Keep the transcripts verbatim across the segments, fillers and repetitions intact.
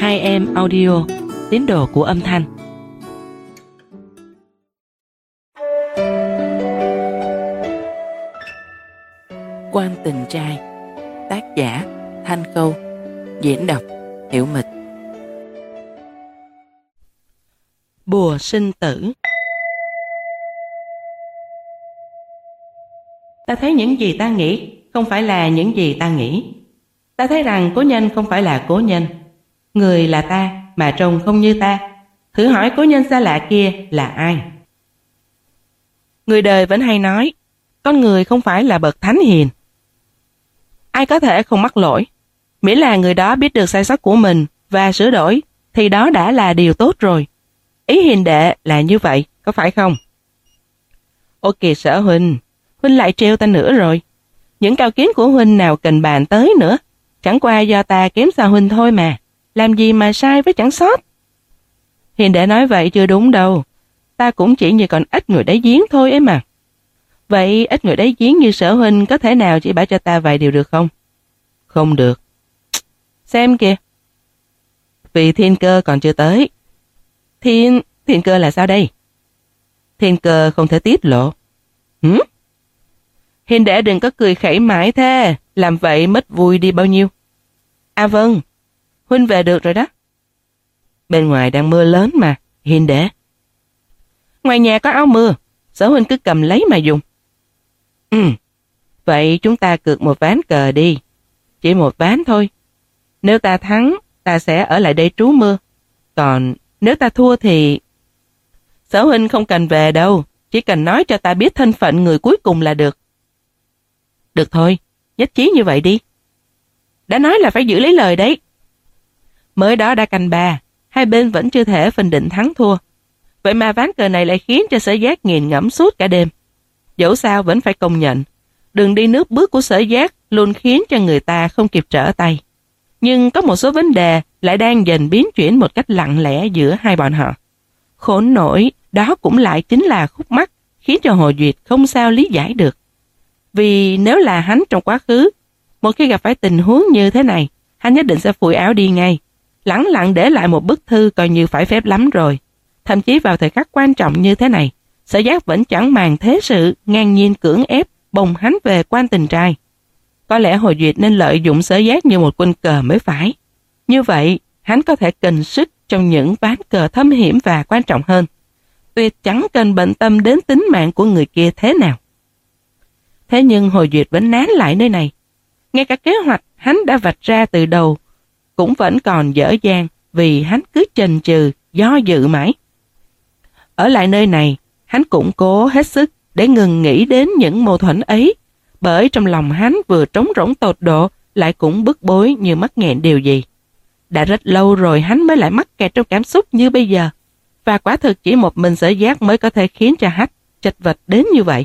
Hai em audio, tín đồ của âm thanh. Quan tình trai. Tác giả Thanh Câu. Diễn đọc Hiểu Mịch. Bùa sinh tử. Ta thấy những gì ta nghĩ không phải là những gì ta nghĩ. Ta thấy rằng cố nhân không phải là cố nhân. Người là ta mà trông không như ta. Thử hỏi cố nhân xa lạ kia là ai? Người đời vẫn hay nói con người không phải là bậc thánh hiền. Ai có thể không mắc lỗi, miễn là người đó biết được sai sót của mình và sửa đổi thì đó đã là điều tốt rồi. Ý hiền đệ là như vậy, có phải không? Ô kìa Sở huynh, huynh lại trêu ta nữa rồi. Những cao kiến của huynh nào cần bàn tới nữa. Chẳng qua do ta kém xa huynh thôi mà. Làm gì mà sai với chẳng sót. Hiền đệ nói vậy chưa đúng đâu. Ta cũng chỉ như con ếch ngồi đáy giếng thôi ấy mà. Vậy ếch ngồi đáy giếng như Sở huynh có thể nào chỉ bảo cho ta vài điều được không? Không được. Xem kìa. Vì thiên cơ còn chưa tới. Thiên... thiên cơ là sao đây? Thiên cơ không thể tiết lộ. Hử? Hiền đệ đừng có cười khẩy mãi thế. Làm vậy mất vui đi bao nhiêu. À vâng, huynh về được rồi đó. Bên ngoài đang mưa lớn mà, hiền đệ. Ngoài nhà có áo mưa, Sở huynh cứ cầm lấy mà dùng. Ừ, vậy chúng ta cược một ván cờ đi. Chỉ một ván thôi. Nếu ta thắng, ta sẽ ở lại đây trú mưa. Còn nếu ta thua thì... Sở huynh không cần về đâu, chỉ cần nói cho ta biết thân phận người cuối cùng là được. Được thôi, nhất trí như vậy đi. Đã nói là phải giữ lấy lời đấy. Mới đó đã canh ba, hai bên vẫn chưa thể phân định thắng thua. Vậy mà ván cờ này lại khiến cho Sở Giác nghiền ngẫm suốt cả đêm. Dẫu sao vẫn phải công nhận, đường đi nước bước của Sở Giác luôn khiến cho người ta không kịp trở tay. Nhưng có một số vấn đề lại đang dần biến chuyển một cách lặng lẽ giữa hai bọn họ. Khốn nổi, đó cũng lại chính là khúc mắc khiến cho Hồ Duyệt không sao lý giải được. Vì nếu là hắn trong quá khứ, một khi gặp phải tình huống như thế này, hắn nhất định sẽ phủi áo đi ngay, lẳng lặng để lại một bức thư coi như phải phép lắm rồi. Thậm chí vào thời khắc quan trọng như thế này, Sở Giác vẫn chẳng màng thế sự, ngang nhiên cưỡng ép bồng hắn về quan tình trai. Có lẽ Hồ Duyệt nên lợi dụng Sở Giác như một quân cờ mới phải. Như vậy, hắn có thể cần sức trong những ván cờ thâm hiểm và quan trọng hơn. Tuyệt chẳng cần bận tâm đến tính mạng của người kia thế nào. Thế nhưng Hồ Duyệt vẫn nán lại nơi này. Ngay cả kế hoạch hắn đã vạch ra từ đầu cũng vẫn còn dở dang vì hắn cứ chần chừ, do dự mãi. Ở lại nơi này, hắn cũng cố hết sức để ngừng nghĩ đến những mâu thuẫn ấy, bởi trong lòng hắn vừa trống rỗng tột độ lại cũng bức bối như mắc nghẹn điều gì. Đã rất lâu rồi hắn mới lại mắc kẹt trong cảm xúc như bây giờ, và quả thực chỉ một mình Sở Giác mới có thể khiến cho hắn chật vật đến như vậy.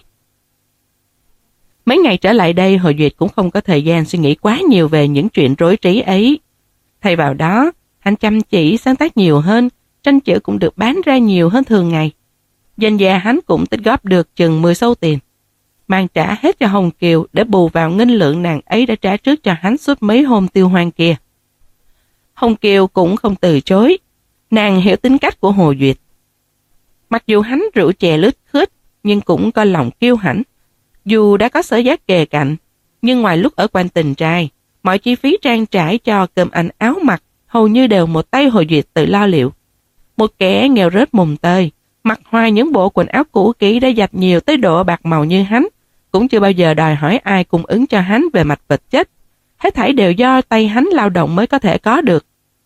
Mấy ngày trở lại đây, Hồ Duyệt cũng không có thời gian suy nghĩ quá nhiều về những chuyện rối trí ấy. Thay vào đó, hắn chăm chỉ sáng tác nhiều hơn, tranh chữ cũng được bán ra nhiều hơn thường ngày. Dần dà hắn cũng tích góp được chừng mười xu tiền, mang trả hết cho Hồng Kiều để bù vào ngân lượng nàng ấy đã trả trước cho hắn suốt mấy hôm tiêu hoang kia. Hồng Kiều cũng không từ chối, nàng hiểu tính cách của Hồ Duyệt. Mặc dù hắn rượu chè lướt khướt, nhưng cũng có lòng kiêu hãnh. Dù đã có Sở Giác kề cạnh, nhưng ngoài lúc ở quan tình trai, mọi chi phí trang trải cho cơm ăn áo mặc hầu như đều một tay Hồ Duyệt tự lo liệu. Một kẻ nghèo rớt mùng tơi, mặc hoài những bộ quần áo cũ kỹ đã dập nhiều tới độ bạc màu như hắn, cũng chưa bao giờ đòi hỏi ai cung ứng cho hắn về mặt vật chất. Hết thảy đều do tay hắn lao động mới có thể có được.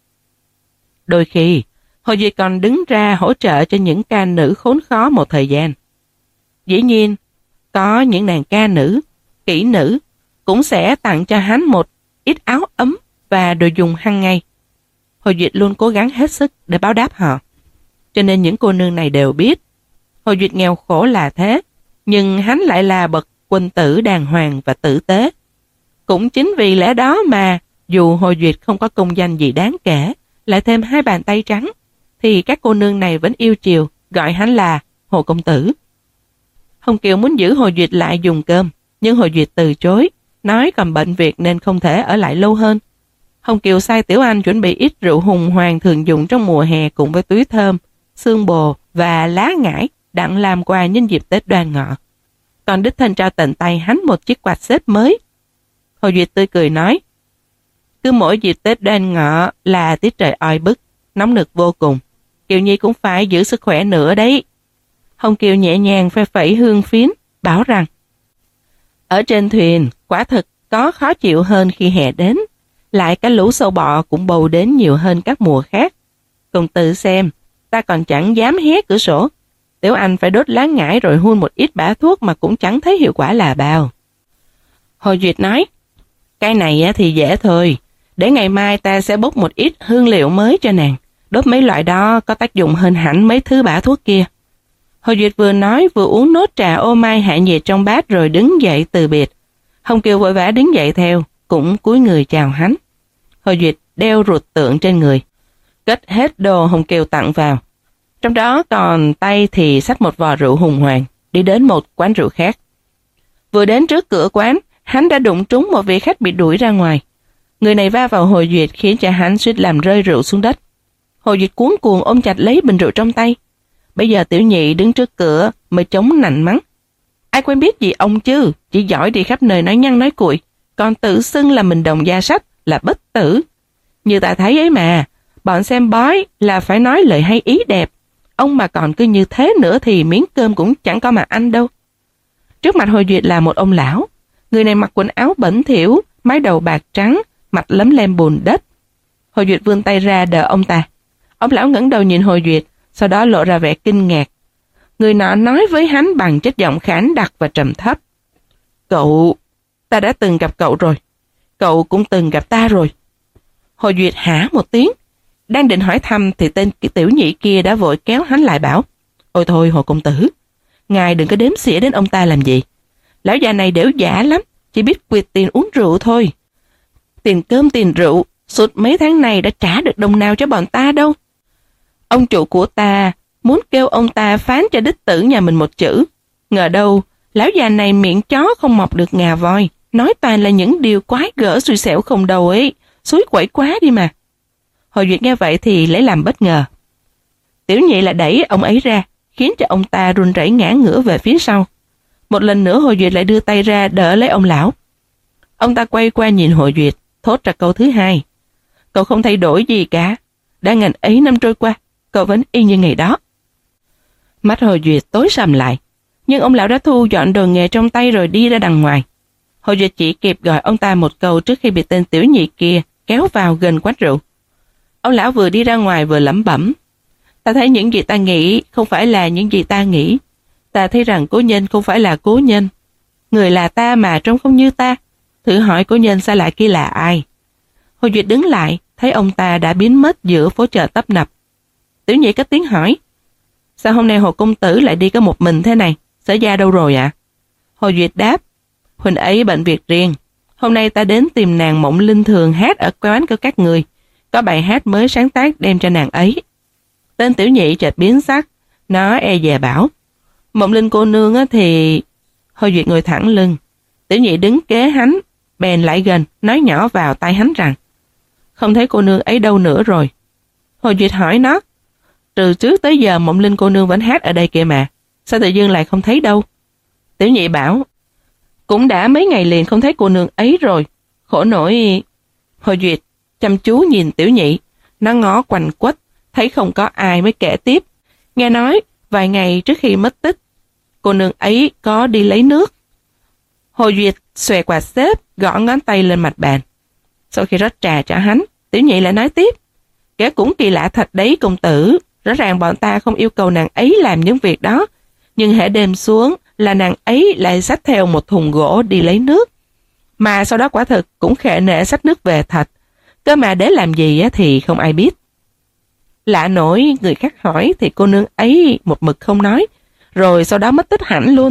Đôi khi, Hồ Duyệt còn đứng ra hỗ trợ cho những ca nữ khốn khó một thời gian. Dĩ nhiên, có những nàng ca nữ, kỹ nữ cũng sẽ tặng cho hắn một ít áo ấm và đồ dùng hàng ngày. Hồ Duyệt luôn cố gắng hết sức để báo đáp họ. Cho nên những cô nương này đều biết Hồ Duyệt nghèo khổ là thế, nhưng hắn lại là bậc quân tử đàng hoàng và tử tế. Cũng chính vì lẽ đó mà dù Hồ Duyệt không có công danh gì đáng kể, lại thêm hai bàn tay trắng, thì các cô nương này vẫn yêu chiều gọi hắn là Hồ Công Tử. Hồng Kiều muốn giữ Hồ Duyệt lại dùng cơm, nhưng Hồ Duyệt từ chối, nói còn bận việc nên không thể ở lại lâu hơn. Hồng Kiều sai Tiểu Anh chuẩn bị ít rượu hùng hoàng thường dùng trong mùa hè cùng với túi thơm, xương bồ và lá ngải đặng làm quà nhân dịp Tết Đoan Ngọ. Còn đích thân trao tận tay hắn một chiếc quạt xếp mới. Hồ Duyệt tươi cười nói, cứ mỗi dịp Tết Đoan Ngọ là tiết trời oi bức, nóng nực vô cùng. Kiều Nhi cũng phải giữ sức khỏe nữa đấy. Hồng Kiều nhẹ nhàng phe phẩy hương phiến, bảo rằng, ở trên thuyền quả thực có khó chịu hơn khi hè đến, lại cái lũ sâu bọ cũng bầu đến nhiều hơn các mùa khác. Công tử xem, ta còn chẳng dám hé cửa sổ. Tiểu Anh phải đốt lá ngải rồi hun một ít bã thuốc mà cũng chẳng thấy hiệu quả là bao. Hồ Duyệt nói, cái này thì dễ thôi, để ngày mai ta sẽ bốc một ít hương liệu mới cho nàng. Đốt mấy loại đó có tác dụng hơn hẳn mấy thứ bã thuốc kia. Hồ Duyệt vừa nói vừa uống nốt trà ô mai hạ nhiệt trong bát rồi đứng dậy từ biệt. Hồng Kiều vội vã đứng dậy theo, cũng cúi người chào hắn. Hồ Duyệt đeo ruột tượng trên người, cất hết đồ Hồng Kiều tặng vào. Trong đó còn tay thì xách một vò rượu hùng hoàng, đi đến một quán rượu khác. Vừa đến trước cửa quán, hắn đã đụng trúng một vị khách bị đuổi ra ngoài. Người này va vào Hồ Duyệt khiến cho hắn suýt làm rơi rượu xuống đất. Hồ Duyệt cuống cuồng ôm chặt lấy bình rượu trong tay. Bây giờ Tiểu Nhị đứng trước cửa mới chống nạnh mắng. Ai quen biết gì ông chứ, chỉ giỏi đi khắp nơi nói nhăng nói cuội, còn tự xưng là mình đồng gia sách, là bất tử. Như ta thấy ấy mà, bọn xem bói là phải nói lời hay ý đẹp. Ông mà còn cứ như thế nữa thì miếng cơm cũng chẳng có mà ăn đâu. Trước mặt Hồ Duyệt là một ông lão. Người này mặc quần áo bẩn thỉu, mái đầu bạc trắng, mặt lấm lem bùn đất. Hồ Duyệt vươn tay ra đỡ ông ta. Ông lão ngẩng đầu nhìn Hồ Duyệt, sau đó lộ ra vẻ kinh ngạc. Người nọ nói với hắn bằng chất giọng khản đặc và trầm thấp. Cậu, ta đã từng gặp cậu rồi. Cậu cũng từng gặp ta rồi. Hồ Duyệt hả một tiếng. Đang định hỏi thăm thì tên Tiểu Nhị kia đã vội kéo hắn lại bảo. Ôi thôi Hồ công tử, ngài đừng có đếm xỉa đến ông ta làm gì. Lão già này đểu giả lắm, chỉ biết quyệt tiền uống rượu thôi. Tiền cơm tiền rượu, suốt mấy tháng này đã trả được đồng nào cho bọn ta đâu. Ông chủ của ta muốn kêu ông ta phán cho đích tử nhà mình một chữ. Ngờ đâu, lão già này miệng chó không mọc được ngà voi, nói toàn là những điều quái gở xui xẻo không đầu ấy, xúi quẩy quá đi mà. Hồ Duyệt nghe vậy thì lấy làm bất ngờ. Tiểu Nhị lại đẩy ông ấy ra, khiến cho ông ta run rẩy ngã ngửa về phía sau. Một lần nữa Hồ Duyệt lại đưa tay ra đỡ lấy ông lão. Ông ta quay qua nhìn Hồ Duyệt, thốt ra câu thứ hai. Cậu không thay đổi gì cả, đã ngần ấy năm trôi qua, cậu vẫn y như ngày đó. Mắt Hồ Duyệt tối sầm lại, nhưng ông lão đã thu dọn đồ nghề trong tay rồi đi ra đằng ngoài. Hồ Duyệt chỉ kịp gọi ông ta một câu trước khi bị tên Tiểu Nhị kia kéo vào gần quán rượu. Ông lão vừa đi ra ngoài vừa lẩm bẩm. Ta thấy những gì ta nghĩ không phải là những gì ta nghĩ. Ta thấy rằng cố nhân không phải là cố nhân. Người là ta mà trông không như ta. Thử hỏi cố nhân xa lạ kia là ai? Hồ Duyệt đứng lại, thấy ông ta đã biến mất giữa phố chợ tấp nập. Tiểu Nhị cất tiếng hỏi. Sao hôm nay Hồ công tử lại đi có một mình thế này? Sở gia đâu rồi ạ? À? Hồ Duyệt đáp. Huynh ấy bận việc riêng. Hôm nay ta đến tìm nàng Mộng Linh thường hát ở quán của các người. Có bài hát mới sáng tác đem cho nàng ấy. Tên Tiểu Nhị chợt biến sắc. Nó e dè bảo. Mộng Linh cô nương á thì... Hồ Duyệt ngồi thẳng lưng. Tiểu Nhị đứng kế hắn, bèn lại gần, nói nhỏ vào tai hắn rằng. Không thấy cô nương ấy đâu nữa rồi. Hồ Duyệt hỏi nó. Từ trước tới giờ Mộng Linh cô nương vẫn hát ở đây kìa mà. Sao tự dưng lại không thấy đâu? Tiểu Nhị bảo. Cũng đã mấy ngày liền không thấy cô nương ấy rồi. Khổ nổi... Hồ Duyệt chăm chú nhìn Tiểu Nhị. Nó ngó quanh quất, thấy không có ai mới kể tiếp. Nghe nói, vài ngày trước khi mất tích, cô nương ấy có đi lấy nước. Hồ Duyệt xòe quạt xếp, gõ ngón tay lên mặt bàn. Sau khi rót trà cho hắn, Tiểu Nhị lại nói tiếp. Kẻ cũng kỳ lạ thật đấy công tử. Rõ ràng bọn ta không yêu cầu nàng ấy làm những việc đó. Nhưng hễ đêm xuống là nàng ấy lại xách theo một thùng gỗ đi lấy nước. Mà sau đó quả thực cũng khệ nệ xách nước về thật. Cơ mà để làm gì thì không ai biết. Lạ nổi người khác hỏi thì cô nương ấy một mực không nói. Rồi sau đó mất tích hẳn luôn.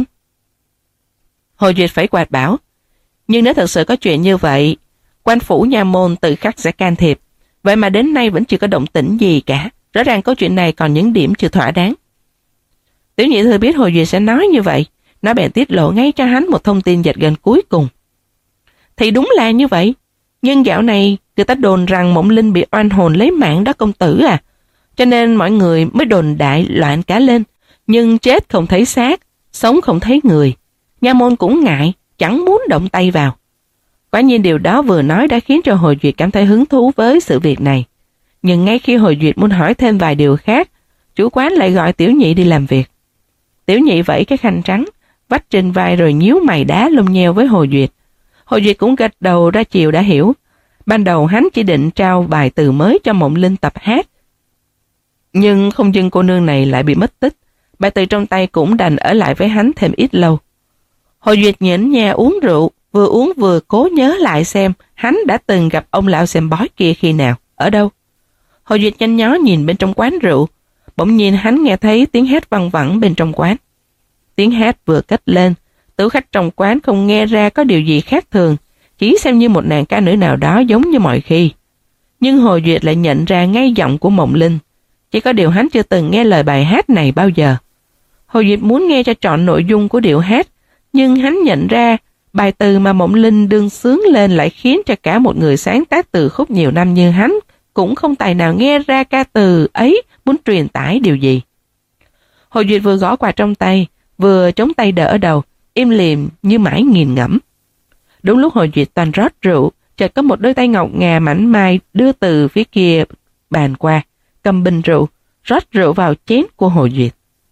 Hồ Duyệt phải quạt bảo. Nhưng nếu thật sự có chuyện như vậy, quan phủ nha môn tự khắc sẽ can thiệp. Vậy mà đến nay vẫn chưa có động tĩnh gì cả. Rõ ràng câu chuyện này còn những điểm chưa thỏa đáng. Tiểu Nhị thừa biết Hồ Duyệt sẽ nói như vậy. Nó bèn tiết lộ ngay cho hắn một thông tin giật gân cuối cùng. Thì đúng là như vậy. Nhưng dạo này người ta đồn rằng Mộng Linh bị oan hồn lấy mạng đó công tử à. Cho nên mọi người mới đồn đại loạn cả lên. Nhưng chết không thấy xác, sống không thấy người. Nha môn cũng ngại, chẳng muốn động tay vào. Quả nhiên điều đó vừa nói đã khiến cho Hồ Duyệt cảm thấy hứng thú với sự việc này. Nhưng ngay khi Hồ Duyệt muốn hỏi thêm vài điều khác, chủ quán lại gọi Tiểu Nhị đi làm việc. Tiểu Nhị vẫy cái khăn trắng, vắt trên vai rồi nhíu mày đá lông nheo với Hồ Duyệt. Hồ Duyệt cũng gật đầu ra chiều đã hiểu. Ban đầu hắn chỉ định trao bài từ mới cho Mộng Linh tập hát. Nhưng không dưng cô nương này lại bị mất tích. Bài từ trong tay cũng đành ở lại với hắn thêm ít lâu. Hồ Duyệt nhẫn nha uống rượu, vừa uống vừa cố nhớ lại xem hắn đã từng gặp ông lão xem bói kia khi nào, ở đâu. Hồ Duyệt nhanh nhó nhìn bên trong quán rượu, bỗng nhiên hắn nghe thấy tiếng hát văng vẳng bên trong quán. Tiếng hát vừa cất lên, tử khách trong quán không nghe ra có điều gì khác thường, chỉ xem như một nàng ca nữ nào đó giống như mọi khi. Nhưng Hồ Duyệt lại nhận ra ngay giọng của Mộng Linh, chỉ có điều hắn chưa từng nghe lời bài hát này bao giờ. Hồ Duyệt muốn nghe cho trọn nội dung của điệu hát, nhưng hắn nhận ra bài từ mà Mộng Linh đương sướng lên lại khiến cho cả một người sáng tác từ khúc nhiều năm như hắn cũng không tài nào nghe ra ca từ ấy muốn truyền tải điều gì. Hồ Duyệt vừa gõ quạt trong tay, vừa chống tay đỡ đầu, im lìm như mãi nghiền ngẫm. Đúng lúc Hồ Duyệt toàn rót rượu, chợt có một đôi tay ngọc ngà mảnh mai đưa từ phía kia bàn qua, cầm bình rượu, rót rượu vào chén của Hồ Duyệt.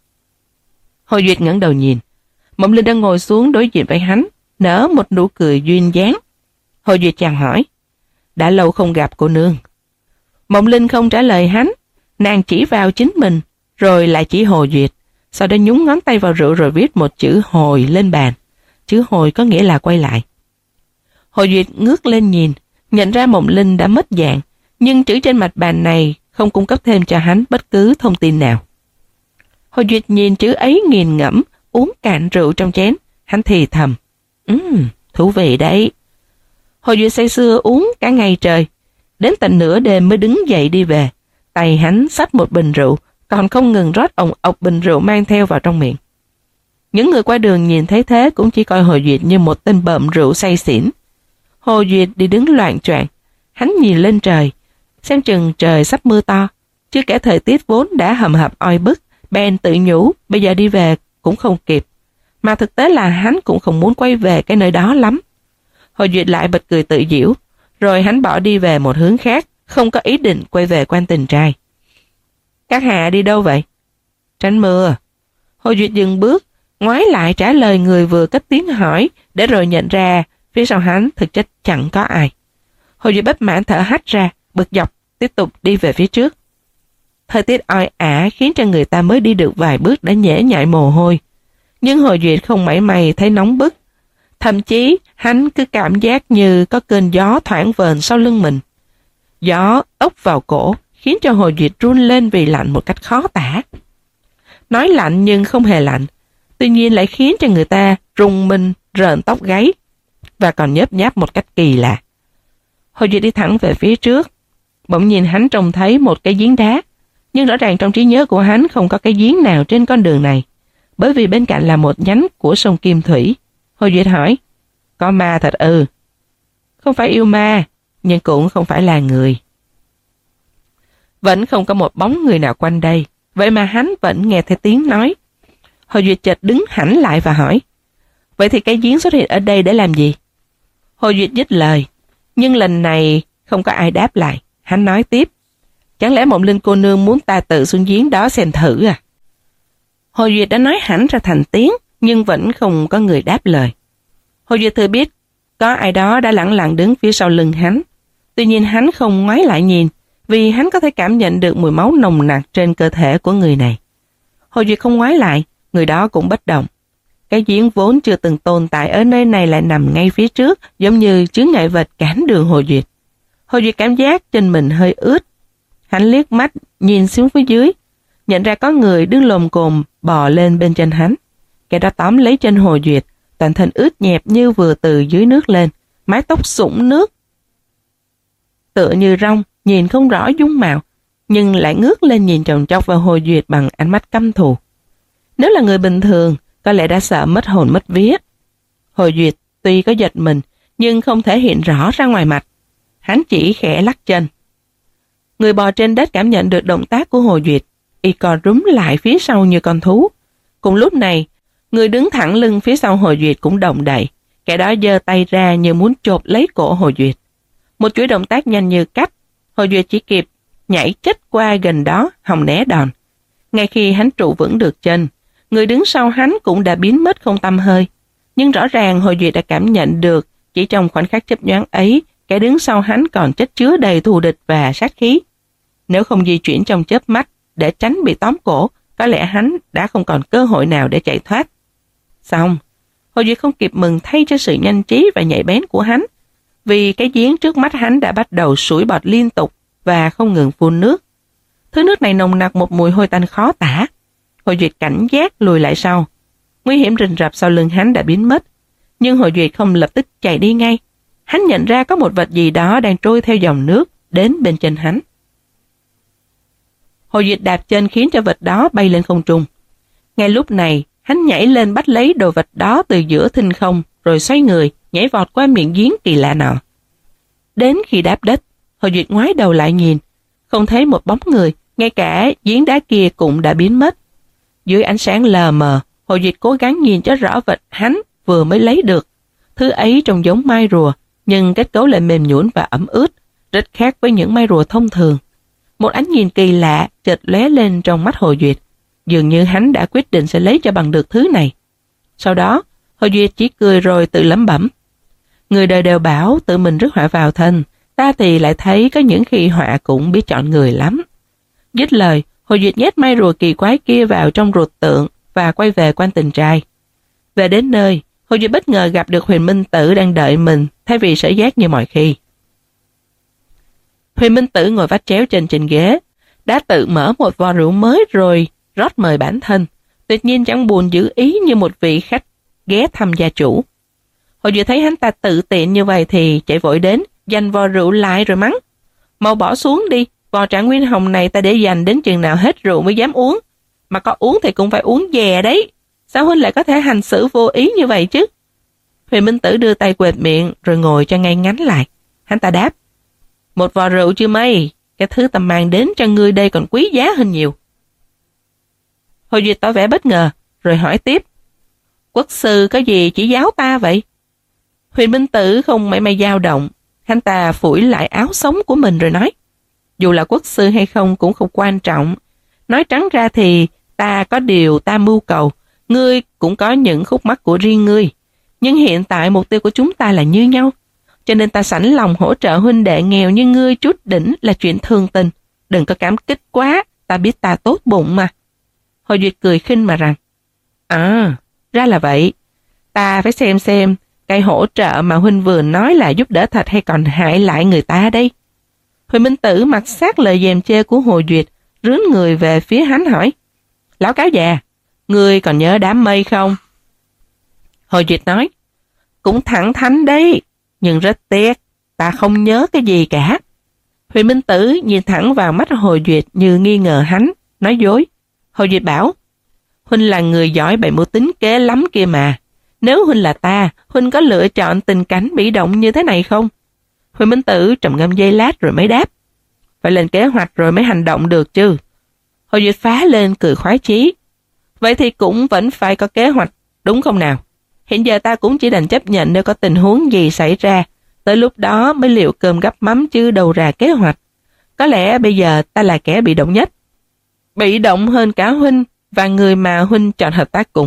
Hồ Duyệt ngẩng đầu nhìn, Mộng Linh đang ngồi xuống đối diện với hắn, nở một nụ cười duyên dáng. Hồ Duyệt chàng hỏi, đã lâu không gặp cô nương. Mộng Linh không trả lời hắn, nàng chỉ vào chính mình, rồi lại chỉ Hồ Duyệt, sau đó nhúng ngón tay vào rượu rồi viết một chữ hồi lên bàn. Chữ hồi có nghĩa là quay lại. Hồ Duyệt ngước lên nhìn, nhận ra Mộng Linh đã mất dạng, nhưng chữ trên mặt bàn này không cung cấp thêm cho hắn bất cứ thông tin nào. Hồ Duyệt nhìn chữ ấy nghiền ngẫm, uống cạn rượu trong chén, hắn thì thầm, Ừm, thú vị đấy. Hồ Duyệt say sưa uống cả ngày trời, đến tận nửa đêm mới đứng dậy đi về. Tay hắn xách một bình rượu, còn không ngừng rót ồng ọc bình rượu mang theo vào trong miệng. Những người qua đường nhìn thấy thế cũng chỉ coi Hồ Duyệt như một tên bợm rượu say xỉn. Hồ Duyệt đi đứng loạng choạng, hắn nhìn lên trời, xem chừng trời sắp mưa to, chưa kể thời tiết vốn đã hầm hập oi bức, bèn tự nhủ bây giờ đi về cũng không kịp, mà thực tế là hắn cũng không muốn quay về cái nơi đó lắm. Hồ Duyệt lại bật cười tự giễu, rồi hắn bỏ đi về một hướng khác, không có ý định quay về quan tình trai. Các hạ đi đâu vậy? Tránh mưa. Hồ Duyệt dừng bước, ngoái lại trả lời người vừa cất tiếng hỏi, để rồi nhận ra phía sau hắn thực chất chẳng có ai. Hồ Duyệt bất mãn thở hắt ra, bực dọc, tiếp tục đi về phía trước. Thời tiết oi ả khiến cho người ta mới đi được vài bước đã nhễ nhại mồ hôi. Nhưng Hồ Duyệt không mảy may thấy nóng bức. Thậm chí hắn cứ cảm giác như có cơn gió thoảng vờn sau lưng mình. Gió ốc vào cổ khiến cho Hồ Duyệt run lên vì lạnh một cách khó tả. Nói lạnh nhưng không hề lạnh, tuy nhiên lại khiến cho người ta rùng mình rợn tóc gáy và còn nhớp nháp một cách kỳ lạ. Hồ Duyệt đi thẳng về phía trước, bỗng nhìn hắn trông thấy một cái giếng đá, nhưng rõ ràng trong trí nhớ của hắn không có cái giếng nào trên con đường này, bởi vì bên cạnh là một nhánh của sông Kim Thủy. Hồ Duyệt hỏi, có ma thật ư? Không phải yêu ma, nhưng cũng không phải là người. Vẫn không có một bóng người nào quanh đây, vậy mà hắn vẫn nghe thấy tiếng nói. Hồ Duyệt chợt đứng hẳn lại và hỏi, vậy thì cái giếng xuất hiện ở đây để làm gì? Hồ Duyệt dứt lời, nhưng lần này không có ai đáp lại. Hắn nói tiếp, chẳng lẽ Mộng Linh cô nương muốn ta tự xuống giếng đó xem thử à? Hồ Duyệt đã nói hẳn ra thành tiếng, nhưng vẫn không có người đáp lời. Hồ Duyệt thừa biết có ai đó đã lẳng lặng đứng phía sau lưng hắn. Tuy nhiên hắn không ngoái lại nhìn, vì hắn có thể cảm nhận được mùi máu nồng nặc trên cơ thể của người này. Hồ Duyệt không ngoái lại, người đó cũng bất động. Cái giếng vốn chưa từng tồn tại ở nơi này lại nằm ngay phía trước, giống như chướng ngại vật cản đường Hồ Duyệt. Hồ Duyệt cảm giác trên mình hơi ướt. Hắn liếc mắt nhìn xuống phía dưới, nhận ra có người đứng lồm cồm bò lên bên chân hắn. Kẻ đó tóm lấy chân Hồ Duyệt, toàn thân ướt nhẹp như vừa từ dưới nước lên, mái tóc sũng nước, tựa như rong, nhìn không rõ dung mạo, nhưng lại ngước lên nhìn chòng chọc vào Hồ Duyệt bằng ánh mắt căm thù. Nếu là người bình thường, có lẽ đã sợ mất hồn mất vía. Hồ Duyệt tuy có giật mình, nhưng không thể hiện rõ ra ngoài mặt. Hắn chỉ khẽ lắc chân. Người bò trên đất cảm nhận được động tác của Hồ Duyệt, y co rúm lại phía sau như con thú. Cùng lúc này, người đứng thẳng lưng phía sau Hồ Duyệt cũng động đậy, kẻ đó giơ tay ra như muốn chộp lấy cổ Hồ Duyệt. Một chuỗi động tác nhanh như cắt, Hồ Duyệt chỉ kịp nhảy chếch qua gần đó, hòng né đòn. Ngay khi hắn trụ vững được chân, người đứng sau hắn cũng đã biến mất không tăm hơi. Nhưng rõ ràng Hồ Duyệt đã cảm nhận được, chỉ trong khoảnh khắc chớp nhoáng ấy, kẻ đứng sau hắn còn chất chứa đầy thù địch và sát khí. Nếu không di chuyển trong chớp mắt để tránh bị tóm cổ, có lẽ hắn đã không còn cơ hội nào để chạy thoát. Xong, Hồ Duyệt không kịp mừng thay cho sự nhanh trí và nhạy bén của hắn, vì cái giếng trước mắt hắn đã bắt đầu sủi bọt liên tục và không ngừng phun nước. Thứ nước này nồng nặc một mùi hôi tanh khó tả. Hồ Duyệt cảnh giác lùi lại sau. Nguy hiểm rình rập sau lưng hắn đã biến mất, nhưng Hồ Duyệt không lập tức chạy đi ngay. Hắn nhận ra có một vật gì đó đang trôi theo dòng nước đến bên chân hắn. Hồ Duyệt đạp chân khiến cho vật đó bay lên không trung. Ngay lúc này, hắn nhảy lên bắt lấy đồ vật đó từ giữa thinh không, rồi xoay người, nhảy vọt qua miệng giếng kỳ lạ nọ. Đến khi đáp đất, Hồ Duyệt ngoái đầu lại nhìn, không thấy một bóng người, ngay cả giếng đá kia cũng đã biến mất. Dưới ánh sáng lờ mờ, Hồ Duyệt cố gắng nhìn cho rõ vật hắn vừa mới lấy được. Thứ ấy trông giống mai rùa, nhưng kết cấu lại mềm nhũn và ẩm ướt, rất khác với những mai rùa thông thường. Một ánh nhìn kỳ lạ chợt lóe lên trong mắt Hồ Duyệt, dường như hắn đã quyết định sẽ lấy cho bằng được thứ này. Sau đó, Hồ Duyệt chỉ cười rồi tự lẩm bẩm. Người đời đều bảo tự mình rước họa vào thân, ta thì lại thấy có những khi họa cũng biết chọn người lắm. Dứt lời, Hồ Duyệt nhét mai rùa kỳ quái kia vào trong ruột tượng và quay về quan tình trai. Về đến nơi, Hồ Duyệt bất ngờ gặp được Huyền Minh Tử đang đợi mình thay vì Sở Giác như mọi khi. Huyền Minh Tử ngồi vắt chéo trên trên ghế, đã tự mở một vò rượu mới rồi rót mời bản thân, tuyệt nhiên chẳng buồn giữ ý như một vị khách ghé thăm gia chủ. Hồ Duyệt thấy hắn ta tự tiện như vậy thì chạy vội đến, giành vò rượu lại rồi mắng. Mau bỏ xuống đi, vò Trạng Nguyên Hồng này ta để dành đến chừng nào hết rượu mới dám uống. Mà có uống thì cũng phải uống dè đấy. Sao huynh lại có thể hành xử vô ý như vậy chứ? Huyền Minh Tử đưa tay quệt miệng rồi ngồi cho ngay ngắn lại. Hắn ta đáp. Một vò rượu chưa mấy, cái thứ ta mang đến cho ngươi đây còn quý giá hơn nhiều. Hồ Duyệt tỏ vẻ bất ngờ, rồi hỏi tiếp. Quốc sư có gì chỉ giáo ta vậy? Huyền Minh Tử không mảy may dao động. Hắn ta phủi lại áo sống của mình rồi nói. Dù là quốc sư hay không cũng không quan trọng. Nói trắng ra thì ta có điều ta mưu cầu, ngươi cũng có những khúc mắc của riêng ngươi. Nhưng hiện tại mục tiêu của chúng ta là như nhau. Cho nên ta sẵn lòng hỗ trợ huynh đệ nghèo như ngươi chút đỉnh là chuyện thương tình. Đừng có cảm kích quá, ta biết ta tốt bụng mà. Hồ Duyệt cười khinh mà rằng. À, ra là vậy. Ta phải xem xem cái hỗ trợ mà huynh vừa nói là giúp đỡ thật hay còn hại lại người ta đây. Huyền Minh Tử mặc sát lời dèm chê của Hồ Duyệt, rướn người về phía hắn hỏi. Lão cáo già, ngươi còn nhớ đám mây không? Hồ Duyệt nói. Cũng thẳng thắn đấy, nhưng rất tiếc, ta không nhớ cái gì cả. Huyền Minh Tử nhìn thẳng vào mắt Hồ Duyệt như nghi ngờ hắn, nói dối. Hồ Duyệt bảo, huynh là người giỏi bày mưu tính kế lắm kia mà. Nếu huynh là ta, huynh có lựa chọn tình cảnh bị động như thế này không? Huyền Minh Tử trầm ngâm giây lát rồi mới đáp. Phải lên kế hoạch rồi mới hành động được chứ. Hồ Duyệt phá lên cười khoái chí. Vậy thì cũng vẫn phải có kế hoạch, đúng không nào? Hiện giờ ta cũng chỉ đành chấp nhận nếu có tình huống gì xảy ra. Tới lúc đó mới liệu cơm gắp mắm chứ đâu ra kế hoạch. Có lẽ bây giờ ta là kẻ bị động nhất. Bị động hơn cả huynh và người mà huynh chọn hợp tác cùng.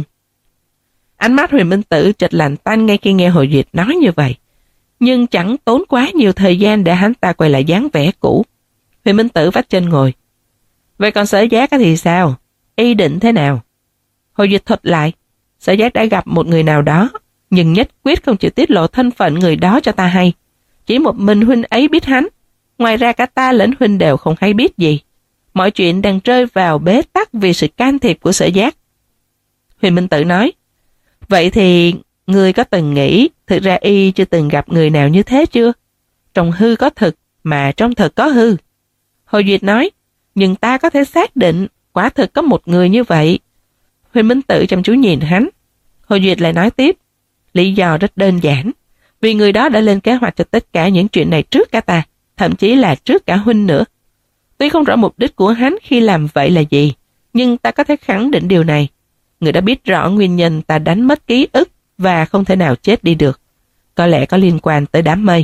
Ánh mắt Huyền Minh Tử chợt lạnh tanh ngay khi nghe Hồ Duyệt nói như vậy. Nhưng chẳng tốn quá nhiều thời gian để hắn ta quay lại dáng vẻ cũ. Huyền Minh Tử vắt chân ngồi. Vậy còn Sở Giác thì sao? Ý định thế nào? Hồ Duyệt thuật lại. Sở Giác đã gặp một người nào đó, nhưng nhất quyết không chịu tiết lộ thân phận người đó cho ta hay. Chỉ một mình huynh ấy biết hắn. Ngoài ra cả ta lẫn huynh đều không hay biết gì. Mọi chuyện đang rơi vào bế tắc vì sự can thiệp của Sở Giác. Huyền Minh Tử nói. Vậy thì ngươi có từng nghĩ thực ra y chưa từng gặp người nào như thế chưa? Trong hư có thực mà trong thực có hư. Hồ Duyệt nói. Nhưng ta có thể xác định quả thực có một người như vậy. Huyền Minh Tử chăm chú nhìn hắn. Hồ Duyệt lại nói tiếp. Lý do rất đơn giản. vì người đó đã lên kế hoạch cho tất cả những chuyện này trước cả ta, thậm chí là trước cả huynh nữa. Tuy không rõ mục đích của hắn khi làm vậy là gì, nhưng ta có thể khẳng định điều này. Người đã biết rõ nguyên nhân ta đánh mất ký ức và không thể nào chết đi được. Có lẽ có liên quan tới đám mây.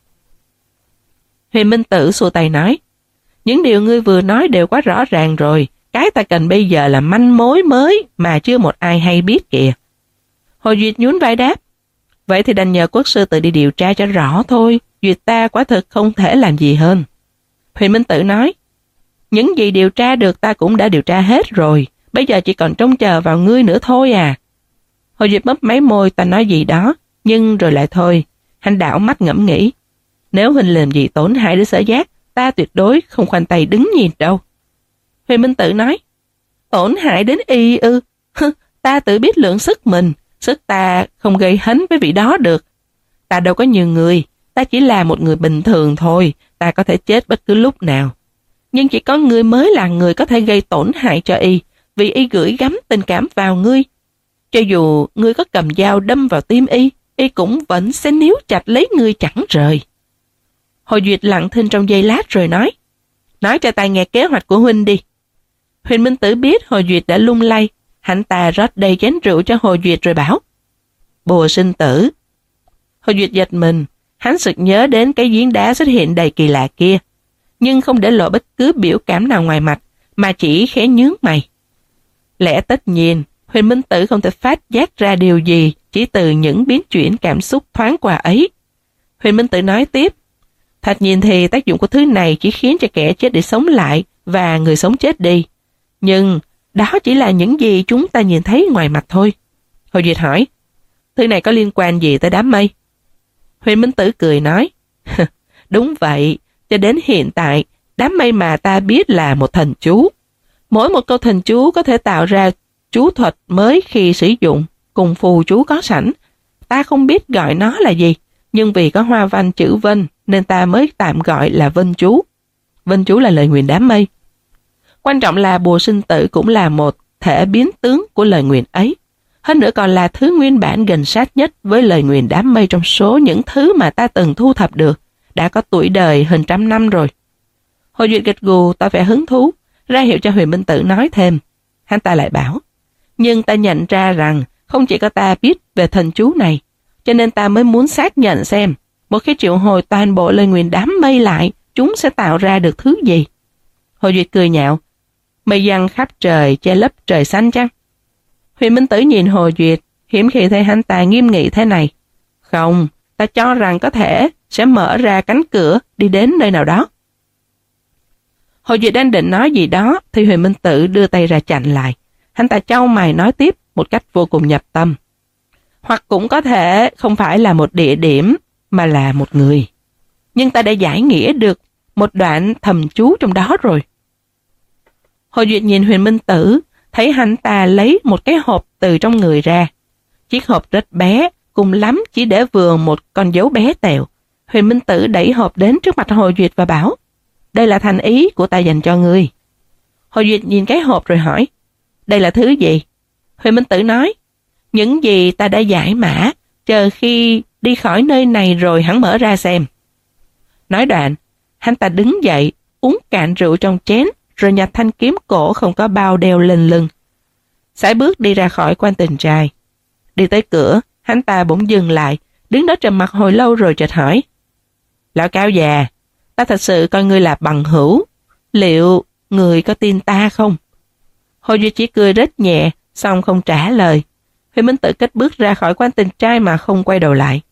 Huyền Minh Tử xua tay nói, những điều ngươi vừa nói đều quá rõ ràng rồi. Cái ta cần bây giờ là manh mối mới mà chưa một ai hay biết kìa. Hồ Duyệt nhún vai đáp, vậy thì đành nhờ quốc sư tự đi điều tra cho rõ thôi. Duyệt ta quả thực không thể làm gì hơn. Huyền Minh Tử nói, những gì điều tra được ta cũng đã điều tra hết rồi. Bây giờ chỉ còn trông chờ vào ngươi nữa thôi à. Hồ Duyệt mấp máy môi, ta nói gì đó, nhưng rồi lại thôi. Hắn đảo mắt ngẫm nghĩ, nếu huynh làm gì tổn hại đến Sở Giác, ta tuyệt đối không khoanh tay đứng nhìn đâu. Huyền Minh Tử nói, tổn hại đến y ư? Ta tự biết lượng sức mình, sức ta không gây hấn với vị đó được. Ta đâu có nhiều người, ta chỉ là một người bình thường thôi, ta có thể chết bất cứ lúc nào. Nhưng chỉ có ngươi mới là người có thể gây tổn hại cho y, vì y gửi gắm tình cảm vào ngươi. Cho dù ngươi có cầm dao đâm vào tim y, y cũng vẫn sẽ níu chặt lấy ngươi chẳng rời. Hồ Duyệt lặng thinh trong giây lát rồi nói, nói cho ta nghe kế hoạch của huynh đi. Huyền Minh Tử biết Hồ Duyệt đã lung lay, hắn ta rót đầy chén rượu cho Hồ Duyệt rồi bảo, bùa sinh tử. Hồ Duyệt giật mình, hắn sực nhớ đến cái giếng đá xuất hiện đầy kỳ lạ kia, nhưng không để lộ bất cứ biểu cảm nào ngoài mặt, mà chỉ khẽ nhướng mày. Lẽ tất nhiên, Huyền Minh Tử không thể phát giác ra điều gì chỉ từ những biến chuyển cảm xúc thoáng qua ấy. Huyền Minh Tử nói tiếp, thật nhìn thì tác dụng của thứ này chỉ khiến cho kẻ chết để sống lại và người sống chết đi. Nhưng đó chỉ là những gì chúng ta nhìn thấy ngoài mặt thôi. Hồ Duyệt hỏi, thứ này có liên quan gì tới đám mây? Huyền Minh Tử cười nói, đúng vậy, cho đến hiện tại, đám mây mà ta biết là một thần chú. Mỗi một câu thần chú có thể tạo ra chú thuật mới khi sử dụng, cùng phù chú có sẵn. Ta không biết gọi nó là gì, nhưng vì có hoa văn chữ Vân nên ta mới tạm gọi là Vân chú. Vân chú là lời nguyền đám mây. Quan trọng là bùa sinh tử cũng là một thể biến tướng của lời nguyền ấy. Hơn nữa còn là thứ nguyên bản gần sát nhất với lời nguyền đám mây trong số những thứ mà ta từng thu thập được, đã có tuổi đời hơn trăm năm rồi. Hồ Duyệt gật gù tỏ vẻ hứng thú, ra hiệu cho Huyền Minh Tử nói thêm. Hắn ta lại bảo, nhưng ta nhận ra rằng không chỉ có ta biết về thần chú này, cho nên ta mới muốn xác nhận xem, một khi triệu hồi toàn bộ lời nguyền đám mây lại, chúng sẽ tạo ra được thứ gì. Hồ Duyệt cười nhạo, mây giăng khắp trời che lấp trời xanh chăng? Huyền Minh Tử nhìn Hồ Duyệt, hiếm khi thấy hắn ta nghiêm nghị thế này. Không, ta cho rằng có thể sẽ mở ra cánh cửa đi đến nơi nào đó. Hồ Duyệt đang định nói gì đó thì Huyền Minh Tử đưa tay ra chặn lại. Hắn ta chau mày nói tiếp một cách vô cùng nhập tâm. Hoặc cũng có thể không phải là một địa điểm mà là một người. Nhưng ta đã giải nghĩa được một đoạn thầm chú trong đó rồi. Hồ Duyệt nhìn Huyền Minh Tử, thấy hắn ta lấy một cái hộp từ trong người ra. Chiếc hộp rất bé, cùng lắm chỉ để vừa một con dấu bé tẹo. Huyền Minh Tử đẩy hộp đến trước mặt Hồ Duyệt và bảo, đây là thành ý của ta dành cho ngươi. Hồ Duyệt nhìn cái hộp rồi hỏi, đây là thứ gì? Huyền Minh Tử nói, những gì ta đã giải mã, chờ khi đi khỏi nơi này rồi hắn mở ra xem. Nói đoạn, hắn ta đứng dậy, uống cạn rượu trong chén, rồi nhặt thanh kiếm cổ không có bao đeo lên lưng. Sải bước đi ra khỏi quan tình trai. Đi tới cửa, hắn ta bỗng dừng lại, đứng đó trầm mặc hồi lâu rồi chợt hỏi, lão cáo già, ta thật sự coi ngươi là bằng hữu, liệu người có tin ta không? Hồ Duyệt chỉ cười rất nhẹ, xong không trả lời. Huyền Minh Tử cất bước ra khỏi quan tình trai mà không quay đầu lại.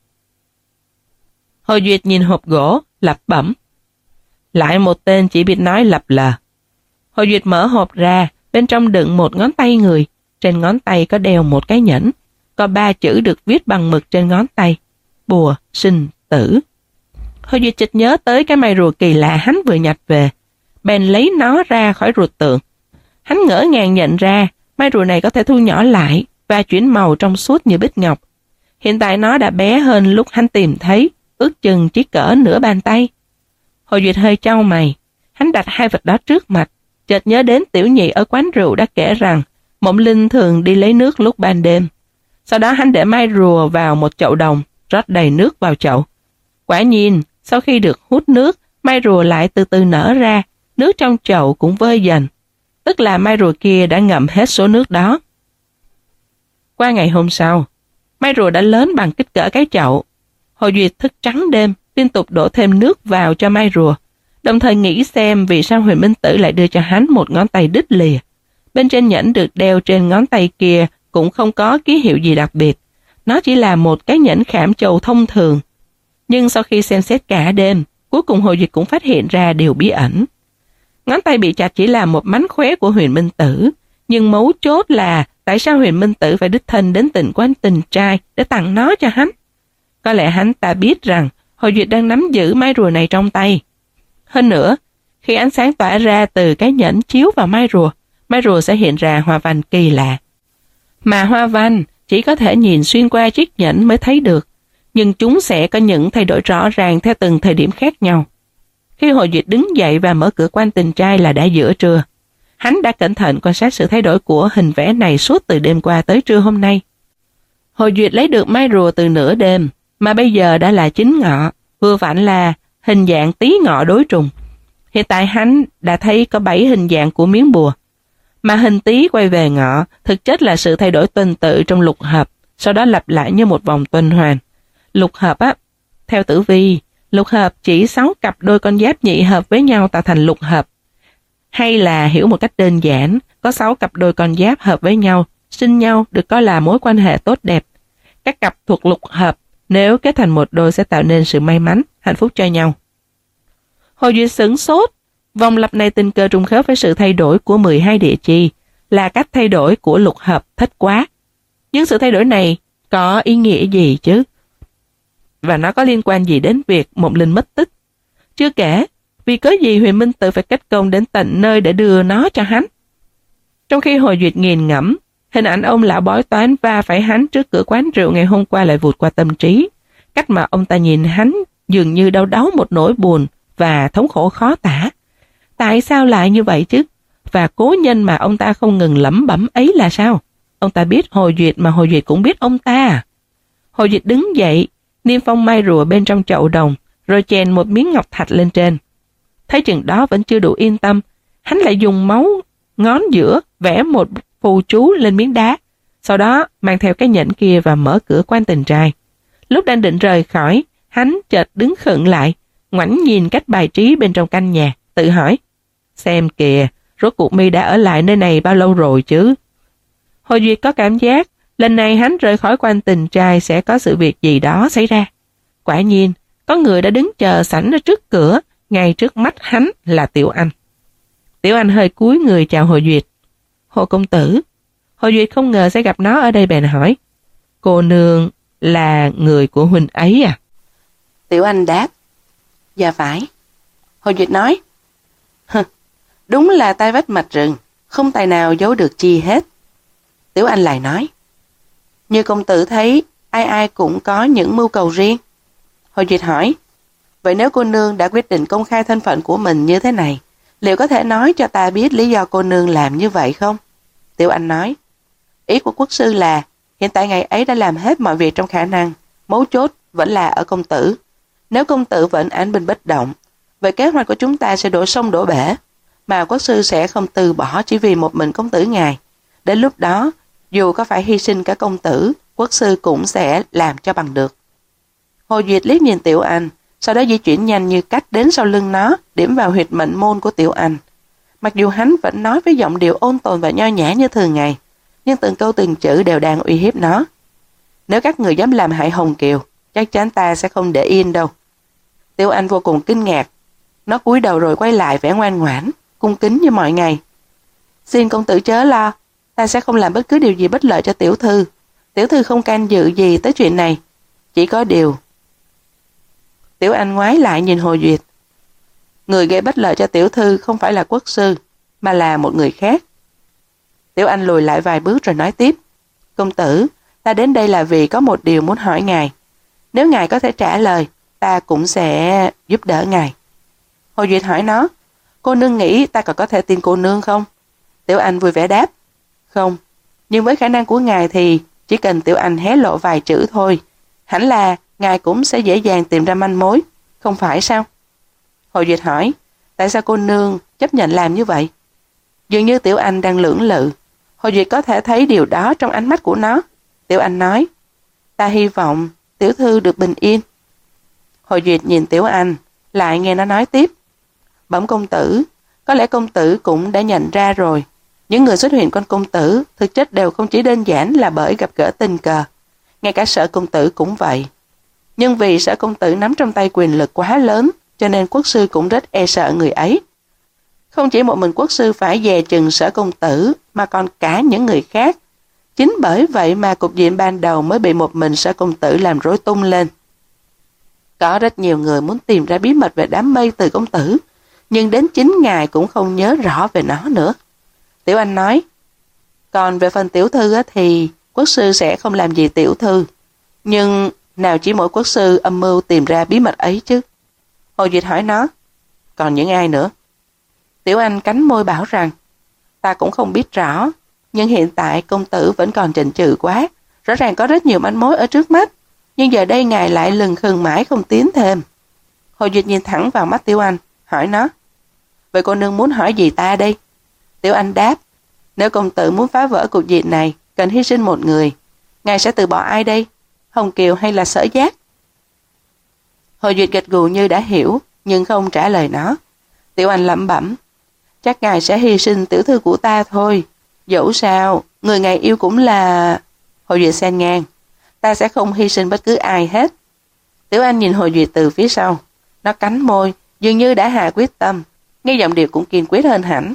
Hồ Duyệt nhìn hộp gỗ, lẩm bẩm, lại một tên chỉ biết nói lập lờ. Hồ Duyệt mở hộp ra, bên trong đựng một ngón tay người, trên ngón tay có đeo một cái nhẫn, có ba chữ được viết bằng mực trên ngón tay, bùa sinh tử. Hồ Duyệt chợt nhớ tới cái mai rùa kỳ lạ hắn vừa nhặt về, bèn lấy nó ra khỏi ruột tượng. Hắn ngỡ ngàng nhận ra mai rùa này có thể thu nhỏ lại và chuyển màu trong suốt như bích ngọc. Hiện tại nó đã bé hơn lúc hắn tìm thấy, ước chừng chỉ cỡ nửa bàn tay. Hồ Duyệt hơi chau mày, hắn đặt hai vật đó trước mặt, chợt nhớ đến tiểu nhị ở quán rượu đã kể rằng Mộng Linh thường đi lấy nước lúc ban đêm. Sau đó hắn để mai rùa vào một chậu đồng, rót đầy nước vào chậu. Quả nhiên, sau khi được hút nước, mai rùa lại từ từ nở ra, nước trong chậu cũng vơi dần. Tức là mai rùa kia đã ngậm hết số nước đó. Qua ngày hôm sau, mai rùa đã lớn bằng kích cỡ cái chậu. Hồ Duyệt thức trắng đêm, liên tục đổ thêm nước vào cho mai rùa, đồng thời nghĩ xem vì sao Huyền Minh Tử lại đưa cho hắn một ngón tay đứt lìa. Bên trên nhẫn được đeo trên ngón tay kia cũng không có ký hiệu gì đặc biệt. Nó chỉ là một cái nhẫn khảm châu thông thường. Nhưng sau khi xem xét cả đêm, cuối cùng Hồ Duyệt cũng phát hiện ra điều bí ẩn. Ngón tay bị chặt chỉ là một mánh khóe của Huyền Minh Tử, nhưng mấu chốt là tại sao Huyền Minh Tử phải đích thân đến tỉnh của anh tình trai để tặng nó cho hắn? Có lẽ hắn ta biết rằng Hồ Duyệt đang nắm giữ mai rùa này trong tay. Hơn nữa, khi ánh sáng tỏa ra từ cái nhẫn chiếu vào mai rùa, mai rùa sẽ hiện ra hoa văn kỳ lạ. Mà hoa văn chỉ có thể nhìn xuyên qua chiếc nhẫn mới thấy được, nhưng chúng sẽ có những thay đổi rõ ràng theo từng thời điểm khác nhau. Khi Hồ Duyệt đứng dậy và mở cửa của anh tình trai là đã giữa trưa. Hắn đã cẩn thận quan sát sự thay đổi của hình vẽ này suốt từ đêm qua tới trưa hôm nay. Hồ Duyệt lấy được mai rùa từ nửa đêm, mà bây giờ đã là chính ngọ, vừa vặn là hình dạng tí ngọ đối trùng. Hiện tại hắn đã thấy có bảy hình dạng của miếng bùa, mà hình tí quay về ngọ thực chất là sự thay đổi tuần tự trong lục hợp, sau đó lặp lại như một vòng tuần hoàn. Lục hợp á, theo tử vi, lục hợp chỉ sáu cặp đôi con giáp nhị hợp với nhau tạo thành lục hợp. Hay là hiểu một cách đơn giản, có sáu cặp đôi con giáp hợp với nhau, sinh nhau được coi là mối quan hệ tốt đẹp. Các cặp thuộc lục hợp nếu kết thành một đôi sẽ tạo nên sự may mắn, hạnh phúc cho nhau. Hồ Duyệt sửng sốt, vòng lặp này tình cờ trùng khớp với sự thay đổi của mười hai địa chi, là cách thay đổi của lục hợp thất quá. Nhưng sự thay đổi này có ý nghĩa gì chứ? Và nó có liên quan gì đến việc Mộng Linh mất tích? Chưa kể, vì cớ gì Huyền Minh Tử phải kết công đến tận nơi để đưa nó cho hắn? Trong khi Hồ Duyệt nghiền ngẫm, hình ảnh ông lão bói toán va phải hắn trước cửa quán rượu ngày hôm qua lại vụt qua tâm trí. Cách mà ông ta nhìn hắn dường như đau đáu một nỗi buồn và thống khổ khó tả. Tại sao lại như vậy chứ? Và cố nhân mà ông ta không ngừng lẩm bẩm ấy là sao? Ông ta biết Hồ Duyệt mà Hồ Duyệt cũng biết ông ta. Hồ Duyệt đứng dậy, niêm phong mai rùa bên trong chậu đồng, rồi chèn một miếng ngọc thạch lên trên. Thấy chừng đó vẫn chưa đủ yên tâm, hắn lại dùng máu ngón giữa vẽ một phù chú lên miếng đá, sau đó mang theo cái nhẫn kia và mở cửa của anh tình trai. Lúc đang định rời khỏi, hắn chợt đứng khựng lại, ngoảnh nhìn cách bài trí bên trong căn nhà, tự hỏi: xem kìa, rốt cuộc mi đã ở lại nơi này bao lâu rồi chứ? Hồ Duyệt có cảm giác lần này hắn rời khỏi của anh tình trai sẽ có sự việc gì đó xảy ra. Quả nhiên, có người đã đứng chờ sẵn ở trước cửa, ngay trước mắt hắn là Tiểu Anh. Tiểu Anh hơi cúi người chào Hồ Duyệt. Hồ công tử. Hồ Duyệt không ngờ sẽ gặp nó ở đây bèn hỏi: cô nương là người của huynh ấy à? Tiểu Anh đáp: dạ phải. Hồ Duyệt nói: hừ, đúng là tai vách mạch rừng, không tài nào giấu được chi hết. Tiểu Anh lại nói: như công tử thấy, ai ai cũng có những mưu cầu riêng. Hồ Duyệt hỏi: vậy nếu cô nương đã quyết định công khai thân phận của mình như thế này, liệu có thể nói cho ta biết lý do cô nương làm như vậy không? Tiểu Anh nói: ý của quốc sư là hiện tại ngày ấy đã làm hết mọi việc trong khả năng, mấu chốt vẫn là ở công tử. Nếu công tử vẫn án binh bất động, vậy kế hoạch của chúng ta sẽ đổ sông đổ bể, mà quốc sư sẽ không từ bỏ chỉ vì một mình công tử ngài. Đến lúc đó, dù có phải hy sinh cả công tử, quốc sư cũng sẽ làm cho bằng được. Hồ Duyệt liếc nhìn Tiểu Anh, sau đó di chuyển nhanh như cách đến sau lưng nó, điểm vào huyệt mệnh môn của Tiểu Anh. Mặc dù hắn vẫn nói với giọng điệu ôn tồn và nho nhã như thường ngày, nhưng từng câu từng chữ đều đang uy hiếp nó. Nếu các người dám làm hại Hồng Kiều, chắc chắn ta sẽ không để yên đâu. Tiểu Anh vô cùng kinh ngạc. Nó cúi đầu rồi quay lại vẻ ngoan ngoãn, cung kính như mọi ngày. Xin công tử chớ lo, ta sẽ không làm bất cứ điều gì bất lợi cho tiểu thư. Tiểu thư không can dự gì tới chuyện này. Chỉ có điều... Tiểu Anh ngoái lại nhìn Hồ Duyệt. Người gây bất lợi cho tiểu thư không phải là quốc sư, mà là một người khác. Tiểu Anh lùi lại vài bước rồi nói tiếp. Công tử, ta đến đây là vì có một điều muốn hỏi ngài. Nếu ngài có thể trả lời, ta cũng sẽ giúp đỡ ngài. Hồ Duyệt hỏi nó: cô nương nghĩ ta còn có thể tin cô nương không? Tiểu Anh vui vẻ đáp: không, nhưng với khả năng của ngài thì chỉ cần Tiểu Anh hé lộ vài chữ thôi, hẳn là ngài cũng sẽ dễ dàng tìm ra manh mối, không phải sao? Hồ Duyệt hỏi, tại sao cô nương chấp nhận làm như vậy? Dường như Tiểu Anh đang lưỡng lự. Hồ Duyệt có thể thấy điều đó trong ánh mắt của nó. Tiểu Anh nói, ta hy vọng tiểu thư được bình yên. Hồ Duyệt nhìn Tiểu Anh, lại nghe nó nói tiếp. Bẩm công tử, có lẽ công tử cũng đã nhận ra rồi. Những người xuất hiện con công tử thực chất đều không chỉ đơn giản là bởi gặp gỡ tình cờ. Ngay cả Sở công tử cũng vậy. Nhưng vì Sở công tử nắm trong tay quyền lực quá lớn, cho nên quốc sư cũng rất e sợ người ấy. Không chỉ một mình quốc sư phải dè chừng Sở công tử, mà còn cả những người khác. Chính bởi vậy mà cục diện ban đầu mới bị một mình Sở công tử làm rối tung lên. Có rất nhiều người muốn tìm ra bí mật về đám mây từ công tử, nhưng đến chính ngài cũng không nhớ rõ về nó nữa. Tiểu Anh nói, còn về phần tiểu thư thì quốc sư sẽ không làm gì tiểu thư. Nhưng nào chỉ mỗi quốc sư âm mưu tìm ra bí mật ấy chứ? Hồ Duyệt hỏi nó, còn những ai nữa? Tiểu Anh cắn môi bảo rằng, ta cũng không biết rõ, nhưng hiện tại công tử vẫn còn chần chừ quá, rõ ràng có rất nhiều manh mối ở trước mắt, nhưng giờ đây ngài lại lừng khừng mãi không tiến thêm. Hồ Duyệt nhìn thẳng vào mắt Tiểu Anh, hỏi nó, vậy cô nương muốn hỏi gì ta đây? Tiểu Anh đáp, nếu công tử muốn phá vỡ cục diện này, cần hy sinh một người, ngài sẽ từ bỏ ai đây? Hồng Kiều hay là Sở Giác? Hồ Duyệt gật gù như đã hiểu, nhưng không trả lời nó. Tiểu Anh lẩm bẩm, chắc ngài sẽ hy sinh tiểu thư của ta thôi. Dẫu sao, người ngài yêu cũng là... Hồ Duyệt xen ngang, ta sẽ không hy sinh bất cứ ai hết. Tiểu Anh nhìn Hồ Duyệt từ phía sau, nó cắn môi, dường như đã hạ quyết tâm, nghe giọng điệu cũng kiên quyết hơn hẳn.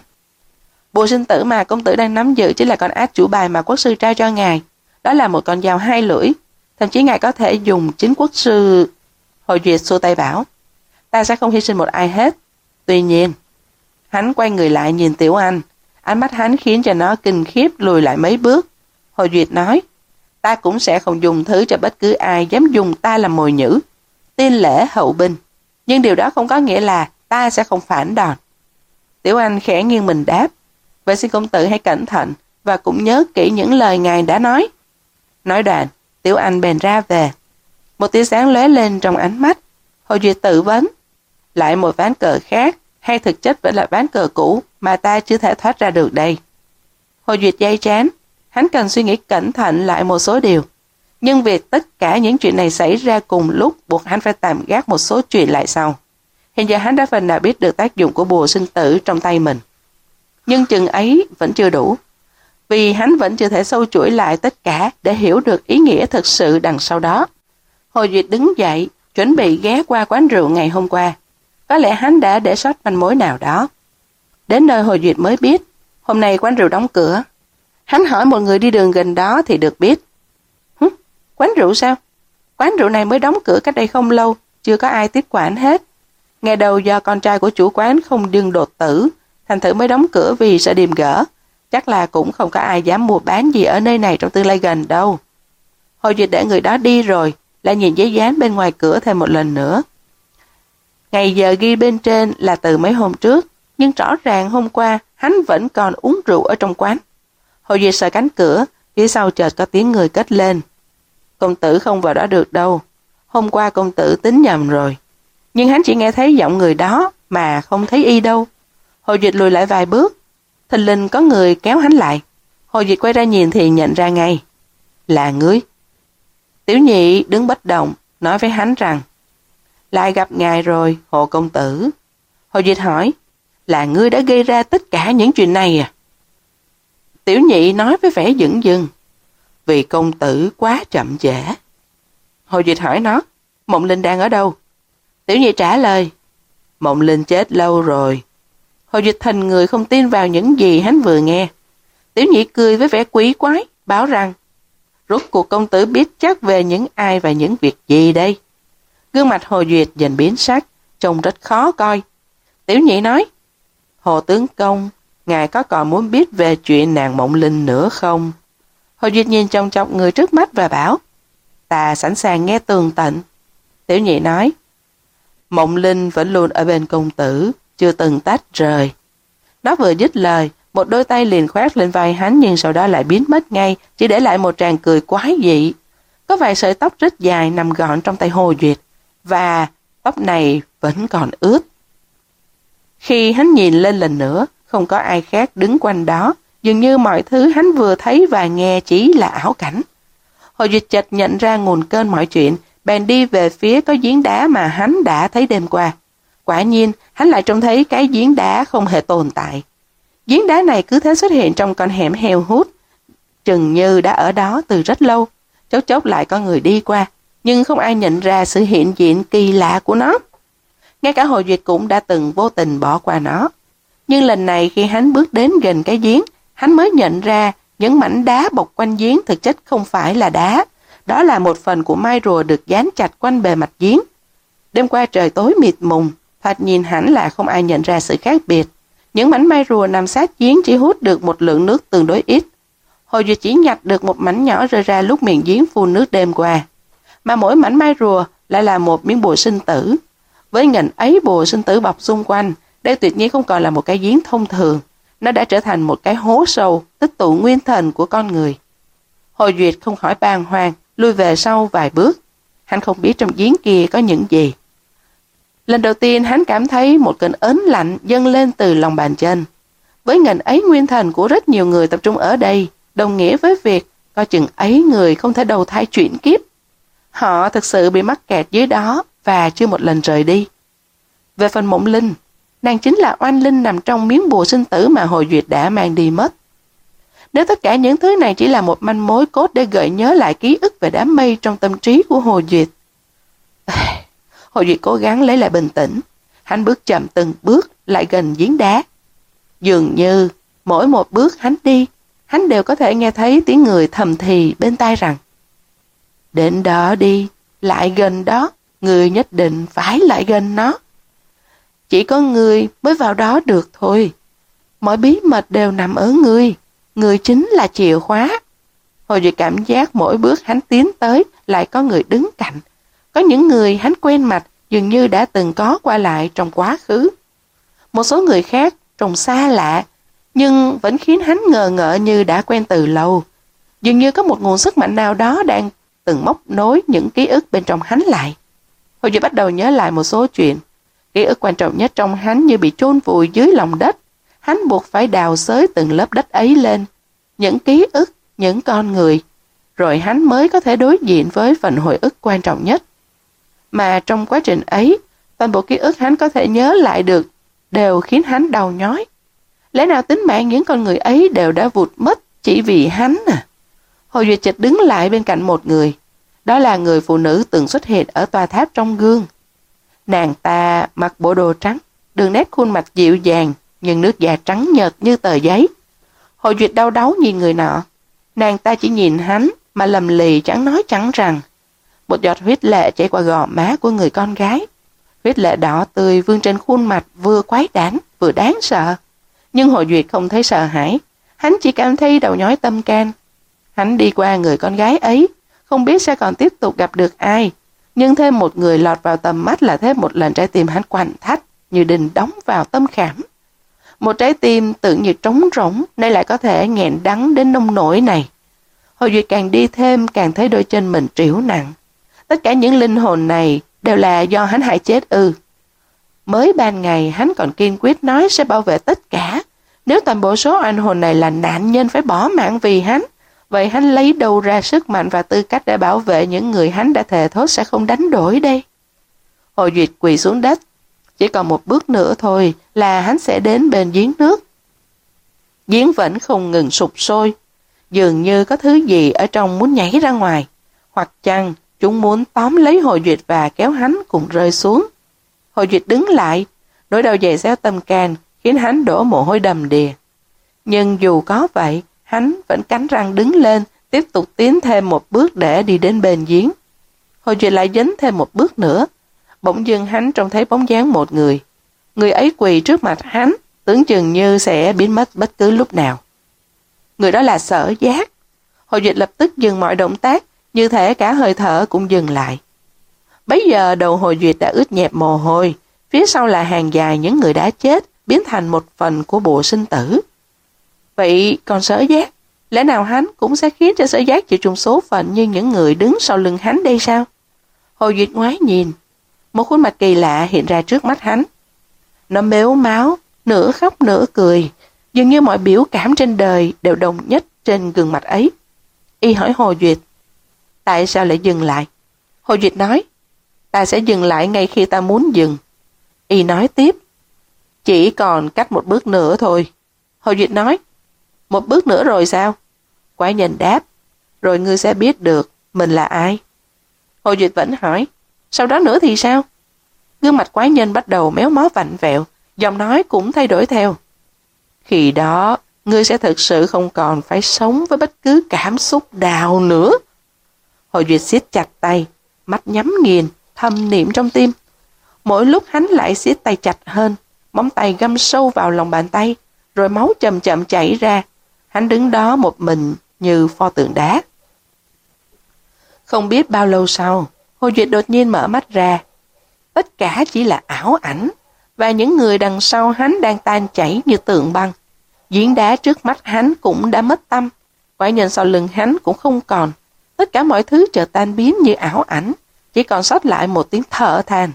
Bùa sinh tử mà công tử đang nắm giữ chính là con ác chủ bài mà quốc sư trao cho ngài. Đó là một con dao hai lưỡi, thậm chí ngài có thể dùng chính quốc sư... Hồ Duyệt xua tay bảo, ta sẽ không hy sinh một ai hết. Tuy nhiên, hắn quay người lại nhìn Tiểu Anh, ánh mắt hắn khiến cho nó kinh khiếp lùi lại mấy bước. Hồ Duyệt nói, ta cũng sẽ không dùng thứ cho bất cứ ai dám dùng ta làm mồi nhữ. Tiên lễ hậu binh, nhưng điều đó không có nghĩa là ta sẽ không phản đòn. Tiểu Anh khẽ nghiêng mình đáp, vậy xin công tử hãy cẩn thận và cũng nhớ kỹ những lời ngài đã nói. Nói đoạn, Tiểu Anh bèn ra về. Một tia sáng lóe lên trong ánh mắt. Hồ Duyệt tự vấn, lại một ván cờ khác hay thực chất vẫn là ván cờ cũ mà ta chưa thể thoát ra được đây? Hồ Duyệt day chán, hắn cần suy nghĩ cẩn thận lại một số điều. Nhưng việc tất cả những chuyện này xảy ra cùng lúc buộc hắn phải tạm gác một số chuyện lại sau. Hiện giờ hắn đã phần nào biết được tác dụng của bùa sinh tử trong tay mình. Nhưng chừng ấy vẫn chưa đủ, vì hắn vẫn chưa thể sâu chuỗi lại tất cả để hiểu được ý nghĩa thực sự đằng sau đó. Hồ Duyệt đứng dậy, chuẩn bị ghé qua quán rượu ngày hôm qua. Có lẽ hắn đã để sót manh mối nào đó. Đến nơi Hồ Duyệt mới biết, hôm nay quán rượu đóng cửa. Hắn hỏi một người đi đường gần đó thì được biết. Hứ, quán rượu sao? Quán rượu này mới đóng cửa cách đây không lâu, chưa có ai tiếp quản hết. Ngày đầu do con trai của chủ quán không đương đột tử, thành thử mới đóng cửa vì sợ điềm gỡ. Chắc là cũng không có ai dám mua bán gì ở nơi này trong tương lai gần đâu. Hồ Duyệt để người đó đi rồi, lại nhìn giấy dán bên ngoài cửa thêm một lần nữa. Ngày giờ ghi bên trên là từ mấy hôm trước, nhưng rõ ràng hôm qua hắn vẫn còn uống rượu ở trong quán. Hồ Duyệt sợ cánh cửa, phía sau chợt có tiếng người cất lên. Công tử không vào đó được đâu, hôm qua công tử tính nhầm rồi. Nhưng hắn chỉ nghe thấy giọng người đó mà không thấy y đâu. Hồ Duyệt lùi lại vài bước, thình lình có người kéo hắn lại. Hồ Duyệt quay ra nhìn thì nhận ra ngay, là ngươi. Tiểu Nhị đứng bất động, nói với hắn rằng, lại gặp ngài rồi, Hồ công tử. Hồ Duyệt hỏi, là ngươi đã gây ra tất cả những chuyện này à? Tiểu Nhị nói với vẻ dửng dưng, vì công tử quá chậm trễ. Hồ Duyệt hỏi nó, Mộng Linh đang ở đâu? Tiểu Nhị trả lời, Mộng Linh chết lâu rồi. Hồ Duyệt thành người không tin vào những gì hắn vừa nghe. Tiểu Nhị cười với vẻ quý quái, báo rằng, rốt cuộc công tử biết chắc về những ai và những việc gì đây? Gương mặt Hồ Duyệt dần biến sắc, trông rất khó coi. Tiểu Nhị nói, Hồ tướng công, ngài có còn muốn biết về chuyện nàng Mộng Linh nữa không? Hồ Duyệt nhìn chòng chọc người trước mắt và bảo, ta sẵn sàng nghe tường tận. Tiểu Nhị nói, Mộng Linh vẫn luôn ở bên công tử, chưa từng tách rời. Nó vừa dứt lời, một đôi tay liền khoác lên vai hắn nhưng sau đó lại biến mất ngay, chỉ để lại một tràng cười quái dị. Có vài sợi tóc rất dài nằm gọn trong tay Hồ Duyệt, và tóc này vẫn còn ướt. Khi hắn nhìn lên lần nữa, không có ai khác đứng quanh đó, dường như mọi thứ hắn vừa thấy và nghe chỉ là ảo cảnh. Hồ Duyệt chợt nhận ra nguồn cơn mọi chuyện, bèn đi về phía có giếng đá mà hắn đã thấy đêm qua. Quả nhiên, hắn lại trông thấy cái giếng đá không hề tồn tại. Giếng đá này cứ thế xuất hiện trong con hẻm heo hút, chừng như đã ở đó từ rất lâu. Chốc chốc lại có người đi qua, nhưng không ai nhận ra sự hiện diện kỳ lạ của nó. Ngay cả Hồ Duyệt cũng đã từng vô tình bỏ qua nó. Nhưng lần này khi hắn bước đến gần cái giếng, hắn mới nhận ra những mảnh đá bọc quanh giếng thực chất không phải là đá. Đó là một phần của mai rùa được dán chặt quanh bề mặt giếng. Đêm qua trời tối mịt mùng, thoạt nhìn hẳn là không ai nhận ra sự khác biệt. Những mảnh mai rùa nằm sát giếng chỉ hút được một lượng nước tương đối ít. Hồ Duyệt chỉ nhặt được một mảnh nhỏ rơi ra lúc miệng giếng phun nước đêm qua. Mà mỗi mảnh mai rùa lại là một miếng bùa sinh tử. Với ngần ấy bùa sinh tử bọc xung quanh, đây tuyệt nhiên không còn là một cái giếng thông thường. Nó đã trở thành một cái hố sâu, tích tụ nguyên thần của con người. Hồ Duyệt không khỏi bàng hoàng, lui về sau vài bước. Hắn không biết trong giếng kia có những gì. Lần đầu tiên hắn cảm thấy một cơn ớn lạnh dâng lên từ lòng bàn chân. Với ngần ấy nguyên thần của rất nhiều người tập trung ở đây, đồng nghĩa với việc có chừng ấy người không thể đầu thai chuyển kiếp. Họ thực sự bị mắc kẹt dưới đó và chưa một lần rời đi. Về phần Mộng Linh, nàng chính là oan linh nằm trong miếng bùa sinh tử mà Hồ Duyệt đã mang đi mất. Nếu tất cả những thứ này chỉ là một manh mối cốt để gợi nhớ lại ký ức về đám mây trong tâm trí của Hồ Duyệt. Hồ Duyệt cố gắng lấy lại bình tĩnh. Hắn bước chậm từng bước lại gần giếng đá. Dường như mỗi một bước hắn đi, hắn đều có thể nghe thấy tiếng người thầm thì bên tai rằng: đến đó đi, lại gần đó, người nhất định phải lại gần nó. Chỉ có người mới vào đó được thôi. Mọi bí mật đều nằm ở người. Người chính là chìa khóa. Hồ Duyệt cảm giác mỗi bước hắn tiến tới lại có người đứng cạnh. Có những người hắn quen mặt dường như đã từng có qua lại trong quá khứ. Một số người khác trông xa lạ nhưng vẫn khiến hắn ngờ ngợ như đã quen từ lâu. Dường như có một nguồn sức mạnh nào đó đang từng móc nối những ký ức bên trong hắn lại. Hồ Duyệt bắt đầu nhớ lại một số chuyện. Ký ức quan trọng nhất trong hắn như bị chôn vùi dưới lòng đất. Hắn buộc phải đào xới từng lớp đất ấy lên. Những ký ức, những con người. Rồi hắn mới có thể đối diện với phần hồi ức quan trọng nhất. Mà trong quá trình ấy, toàn bộ ký ức hắn có thể nhớ lại được đều khiến hắn đau nhói. Lẽ nào tính mạng những con người ấy đều đã vụt mất chỉ vì hắn à? Hồ Duyệt chợt đứng lại bên cạnh một người. Đó là người phụ nữ từng xuất hiện ở tòa tháp trong gương. Nàng ta mặc bộ đồ trắng, đường nét khuôn mặt dịu dàng, nhưng nước da trắng nhợt như tờ giấy. Hồ Duyệt đau đáu nhìn người nọ. Nàng ta chỉ nhìn hắn mà lầm lì chẳng nói chẳng rằng. Một giọt huyết lệ chảy qua gò má của người con gái. Huyết lệ đỏ tươi vương trên khuôn mặt vừa quái đản vừa đáng sợ. Nhưng Hồ Duyệt không thấy sợ hãi. Hắn chỉ cảm thấy đầu nhói tâm can. Hắn đi qua người con gái ấy, không biết sẽ còn tiếp tục gặp được ai. Nhưng thêm một người lọt vào tầm mắt là thêm một lần trái tim hắn quặn thắt như đinh đóng vào tâm khảm. Một trái tim tưởng như trống rỗng, nay lại có thể nghẹn đắng đến nông nỗi này. Hồ Duyệt càng đi thêm càng thấy đôi chân mình trĩu nặng. Tất cả những linh hồn này đều là do hắn hại chết ư? Mới ban ngày hắn còn kiên quyết nói sẽ bảo vệ tất cả. Nếu toàn bộ số anh hồn này là nạn nhân phải bỏ mạng vì hắn, vậy hắn lấy đâu ra sức mạnh và tư cách để bảo vệ những người hắn đã thề thốt sẽ không đánh đổi đây? Hồ Duyệt quỳ xuống đất. Chỉ còn một bước nữa thôi là hắn sẽ đến bên giếng nước. Giếng vẫn không ngừng sụp sôi. Dường như có thứ gì ở trong muốn nhảy ra ngoài. Hoặc chăng chúng muốn tóm lấy Hồ Duyệt và kéo hắn cùng rơi xuống. Hồ Duyệt đứng lại. Nỗi đau dày xéo tâm can khiến hắn đổ mồ hôi đầm đìa. Nhưng dù có vậy, hắn vẫn cắn răng đứng lên, tiếp tục tiến thêm một bước để đi đến bên giếng. Hồ Duyệt lại dấn thêm một bước nữa. Bỗng dưng hắn trông thấy bóng dáng một người. Người ấy quỳ trước mặt hắn, tưởng chừng như sẽ biến mất bất cứ lúc nào. Người đó là Sở Giác. Hồ Duyệt lập tức dừng mọi động tác, như thể cả hơi thở cũng dừng lại. Bấy giờ đầu Hồ Duyệt đã ướt nhẹp mồ hôi, phía sau là hàng dài những người đã chết, biến thành một phần của bộ sinh tử. Vậy còn Sở Giác? Lẽ nào hắn cũng sẽ khiến cho Sở Giác chịu chung số phận như những người đứng sau lưng hắn đây sao? Hồ Duyệt ngoái nhìn, một khuôn mặt kỳ lạ hiện ra trước mắt hắn. Nó mếu máo, nửa khóc nửa cười, dường như mọi biểu cảm trên đời đều đồng nhất trên gương mặt ấy. Y hỏi Hồ Duyệt, tại sao lại dừng lại? Hồ Duyệt nói, ta sẽ dừng lại ngay khi ta muốn dừng. Y nói tiếp, chỉ còn cách một bước nữa thôi. Hồ Duyệt nói, một bước nữa rồi sao? Quái nhân đáp, rồi ngươi sẽ biết được mình là ai. Hồ Duyệt vẫn hỏi, sau đó nữa thì sao? Gương mặt quái nhân bắt đầu méo mó vặn vẹo, giọng nói cũng thay đổi theo. Khi đó, ngươi sẽ thực sự không còn phải sống với bất cứ cảm xúc nào nữa. Hồ Duyệt siết chặt tay, mắt nhắm nghiền, thầm niệm trong tim. Mỗi lúc hắn lại siết tay chặt hơn, móng tay găm sâu vào lòng bàn tay, rồi máu chậm chậm chảy ra. Hắn đứng đó một mình như pho tượng đá. Không biết bao lâu sau, Hồ Duyệt đột nhiên mở mắt ra. Tất cả chỉ là ảo ảnh, và những người đằng sau hắn đang tan chảy như tượng băng. Giếng đá trước mắt hắn cũng đã mất tâm, quái nhân sau lưng hắn cũng không còn. Tất cả mọi thứ chợt tan biến như ảo ảnh, chỉ còn sót lại một tiếng thở than.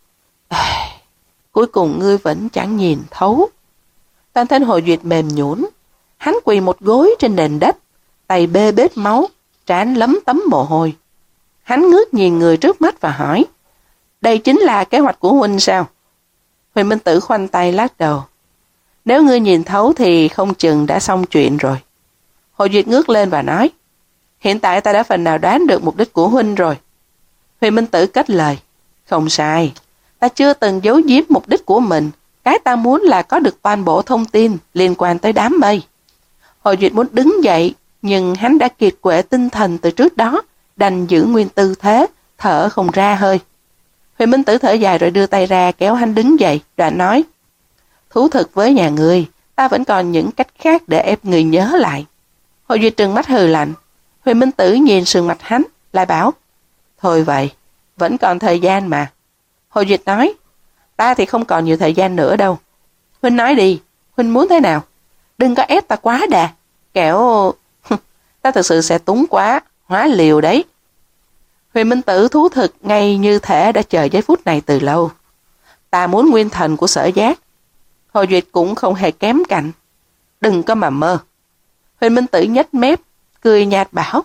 Cuối cùng ngươi vẫn chẳng nhìn thấu. Toàn thân Hồ Duyệt mềm nhũn, hắn quỳ một gối trên nền đất, tay bê bết máu, trán lấm tấm mồ hôi. Hắn ngước nhìn người trước mắt và hỏi, đây chính là kế hoạch của huynh sao? Huyền Minh Tử khoanh tay lắc đầu. Nếu ngươi nhìn thấu thì không chừng đã xong chuyện rồi. Hồ Duyệt ngước lên và nói, hiện tại ta đã phần nào đoán được mục đích của huynh rồi. Huyền Minh Tử kết lời, không sai, ta chưa từng giấu giếm mục đích của mình. Cái ta muốn là có được toàn bộ thông tin liên quan tới đám mây. Hồ Duyệt muốn đứng dậy, nhưng hắn đã kiệt quệ tinh thần từ trước đó, đành giữ nguyên tư thế, thở không ra hơi. Huyền Minh Tử thở dài rồi đưa tay ra kéo hắn đứng dậy, đoạn nói, thú thực với nhà ngươi, ta vẫn còn những cách khác để ép người nhớ lại. Hồ Duyệt trừng mắt hừ lạnh. Huyền Minh Tử nhìn sườn mặt hắn, lại bảo, thôi vậy, vẫn còn thời gian mà. Hồ Duyệt nói, ta thì không còn nhiều thời gian nữa đâu. Huynh nói đi, huynh muốn thế nào? Đừng có ép ta quá đà, kẻo ta thực sự sẽ túng quá, hóa liều đấy. Huyền Minh Tử thú thực ngay như thể đã chờ giây phút này từ lâu. Ta muốn nguyên thần của Sở Giác. Hồ Duyệt cũng không hề kém cạnh. Đừng có mà mơ. Huyền Minh Tử nhếch mép, cười nhạt bảo,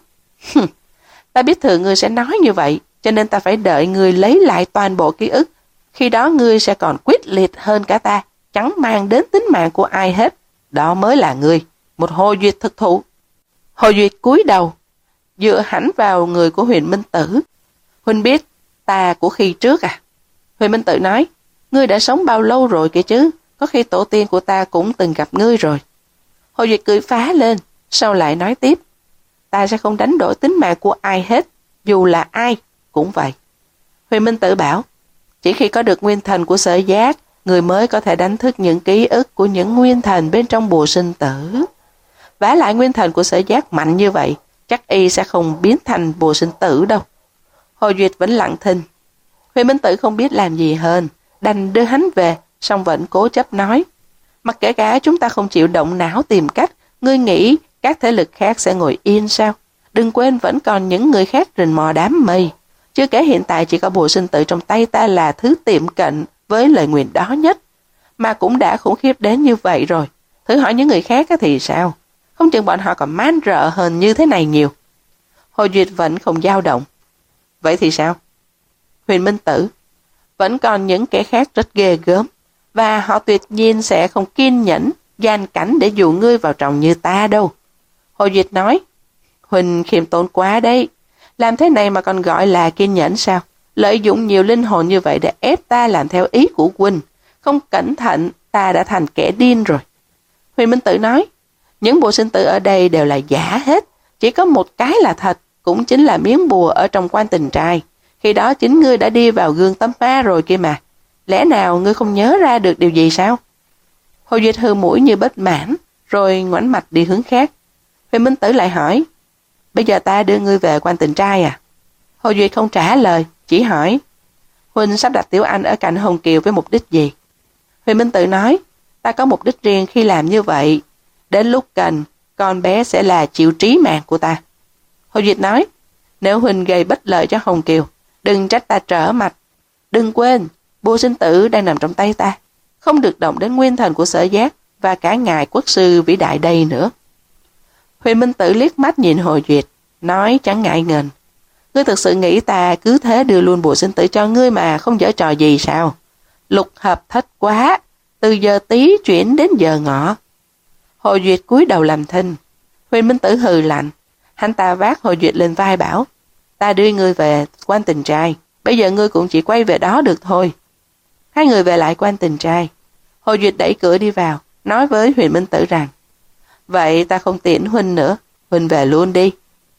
ta biết thường ngươi sẽ nói như vậy, cho nên ta phải đợi ngươi lấy lại toàn bộ ký ức. Khi đó ngươi sẽ còn quyết liệt hơn cả ta, chẳng mang đến tính mạng của ai hết. Đó mới là ngươi, một Hồ Duyệt thực thụ. Hồ Duyệt cúi đầu, dựa hẳn vào người của Huyền Minh Tử. Huynh biết ta của khi trước à? Huyền Minh Tử nói, ngươi đã sống bao lâu rồi kìa chứ, có khi tổ tiên của ta cũng từng gặp ngươi rồi. Hồ Duyệt cười phá lên, sau lại nói tiếp, ta sẽ không đánh đổi tính mạng của ai hết, dù là ai cũng vậy. Huyền Minh Tử bảo, chỉ khi có được nguyên thần của Sở Giác, người mới có thể đánh thức những ký ức của những nguyên thần bên trong bùa sinh tử. Vả lại nguyên thần của Sở Giác mạnh như vậy, chắc y sẽ không biến thành bùa sinh tử đâu. Hồ Duyệt vẫn lặng thinh. Huyền Minh Tử không biết làm gì hơn, đành đưa hắn về, song vẫn cố chấp nói, mặc kể cả chúng ta không chịu động não tìm cách, ngươi nghĩ các thế lực khác sẽ ngồi yên sao? Đừng quên vẫn còn những người khác rình mò đám mây. Chưa kể hiện tại chỉ có bùa sinh tử trong tay ta là thứ tiệm cận với lời nguyền đó nhất, mà cũng đã khủng khiếp đến như vậy rồi. Thử hỏi những người khác thì sao? Không chừng bọn họ còn man rợ hơn như thế này nhiều. Hồ Duyệt vẫn không dao động. Vậy thì sao? Huyền Minh Tử, vẫn còn những kẻ khác rất ghê gớm, và họ tuyệt nhiên sẽ không kiên nhẫn gian cảnh để dụ ngươi vào trọng như ta đâu. Hồ Duyệt nói, Huỳnh khiêm tốn quá đấy, làm thế này mà còn gọi là kiên nhẫn sao? Lợi dụng nhiều linh hồn như vậy để ép ta làm theo ý của Huynh, không cẩn thận ta đã thành kẻ điên rồi. Huyền Minh Tử nói, những bùa sinh tử ở đây đều là giả hết, chỉ có một cái là thật, cũng chính là miếng bùa ở trong quan tình trai. Khi đó chính ngươi đã đi vào gương tấm ma rồi kia mà. Lẽ nào ngươi không nhớ ra được điều gì sao? Hồ Duyệt hừ mũi như bất mãn, rồi ngoảnh mặt đi hướng khác. Huyền Minh Tử lại hỏi, bây giờ ta đưa ngươi về quan tình trai à? Hồ Duyệt không trả lời, chỉ hỏi, Huynh sắp đặt Tiểu Anh ở cạnh Hồng Kiều với mục đích gì? Huyền Minh Tử nói, ta có mục đích riêng khi làm như vậy. Đến lúc cần, con bé sẽ là chịu trí mạng của ta. Hồ Duyệt nói, nếu huynh gây bất lợi cho Hồng Kiều, đừng trách ta trở mặt. Đừng quên, bùa sinh tử đang nằm trong tay ta, không được động đến nguyên thần của Sở Giác và cả ngài quốc sư vĩ đại đây nữa. Huyền Minh Tử liếc mắt nhìn Hồ Duyệt, nói chẳng ngại ngần, ngươi thực sự nghĩ ta cứ thế đưa luôn bùa sinh tử cho ngươi mà không giở trò gì sao? Lục hợp thất quá, từ giờ tí chuyển đến giờ ngọ. Hồ Duyệt cúi đầu làm thinh. Huyền Minh Tử hừ lạnh, hắn ta vác Hồ Duyệt lên vai bảo, ta đưa ngươi về Quan Tình Trai, bây giờ ngươi cũng chỉ quay về đó được thôi. Hai người về lại Quan Tình Trai. Hồ Duyệt đẩy cửa đi vào, nói với Huyền Minh Tử rằng, vậy ta không tiễn huynh nữa, huynh về luôn đi.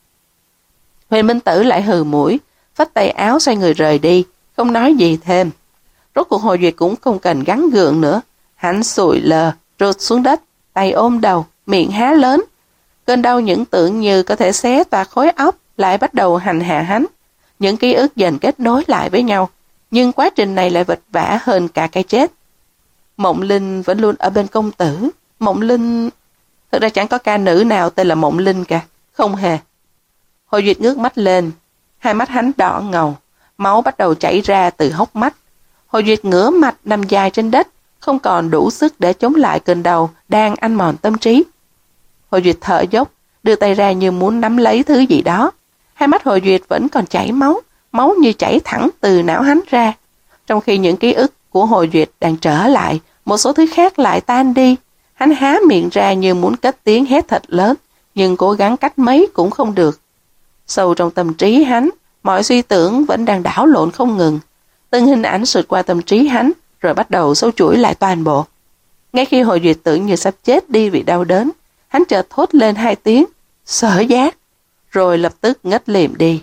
Huyền Minh Tử lại hừ mũi, phất tay áo xoay người rời đi, không nói gì thêm. Rốt cuộc Hồ Duyệt cũng không cần gắng gượng nữa, hắn sụi lờ, rụt xuống đất, tay ôm đầu, miệng há lớn. Cơn đau những tưởng như có thể xé toạc khối óc lại bắt đầu hành hạ hắn. Những ký ức dần kết nối lại với nhau, nhưng quá trình này lại vật vã hơn cả cái chết. Mộng Linh vẫn luôn ở bên công tử. Mộng Linh... Thực ra chẳng có ca nữ nào tên là Mộng Linh cả, không hề. Hồ Duyệt ngước mắt lên, hai mắt hắn đỏ ngầu, máu bắt đầu chảy ra từ hốc mắt. Hồ Duyệt ngửa mặt nằm dài trên đất, không còn đủ sức để chống lại cơn đau đang ăn mòn tâm trí. Hồ Duyệt thở dốc, đưa tay ra như muốn nắm lấy thứ gì đó. Hai mắt Hồ Duyệt vẫn còn chảy máu, máu như chảy thẳng từ não hắn ra. Trong khi những ký ức của Hồ Duyệt đang trở lại, một số thứ khác lại tan đi. Hắn há miệng ra như muốn cất tiếng hét thật lớn, nhưng cố gắng cách mấy cũng không được. Sâu trong tâm trí hắn, mọi suy tưởng vẫn đang đảo lộn không ngừng. Từng hình ảnh sượt qua tâm trí hắn, rồi bắt đầu sâu chuỗi lại toàn bộ. Ngay khi Hồ Duyệt tưởng như sắp chết đi vì đau đớn, hắn chợt thốt lên hai tiếng, Sở Giác, rồi lập tức ngất lịm đi.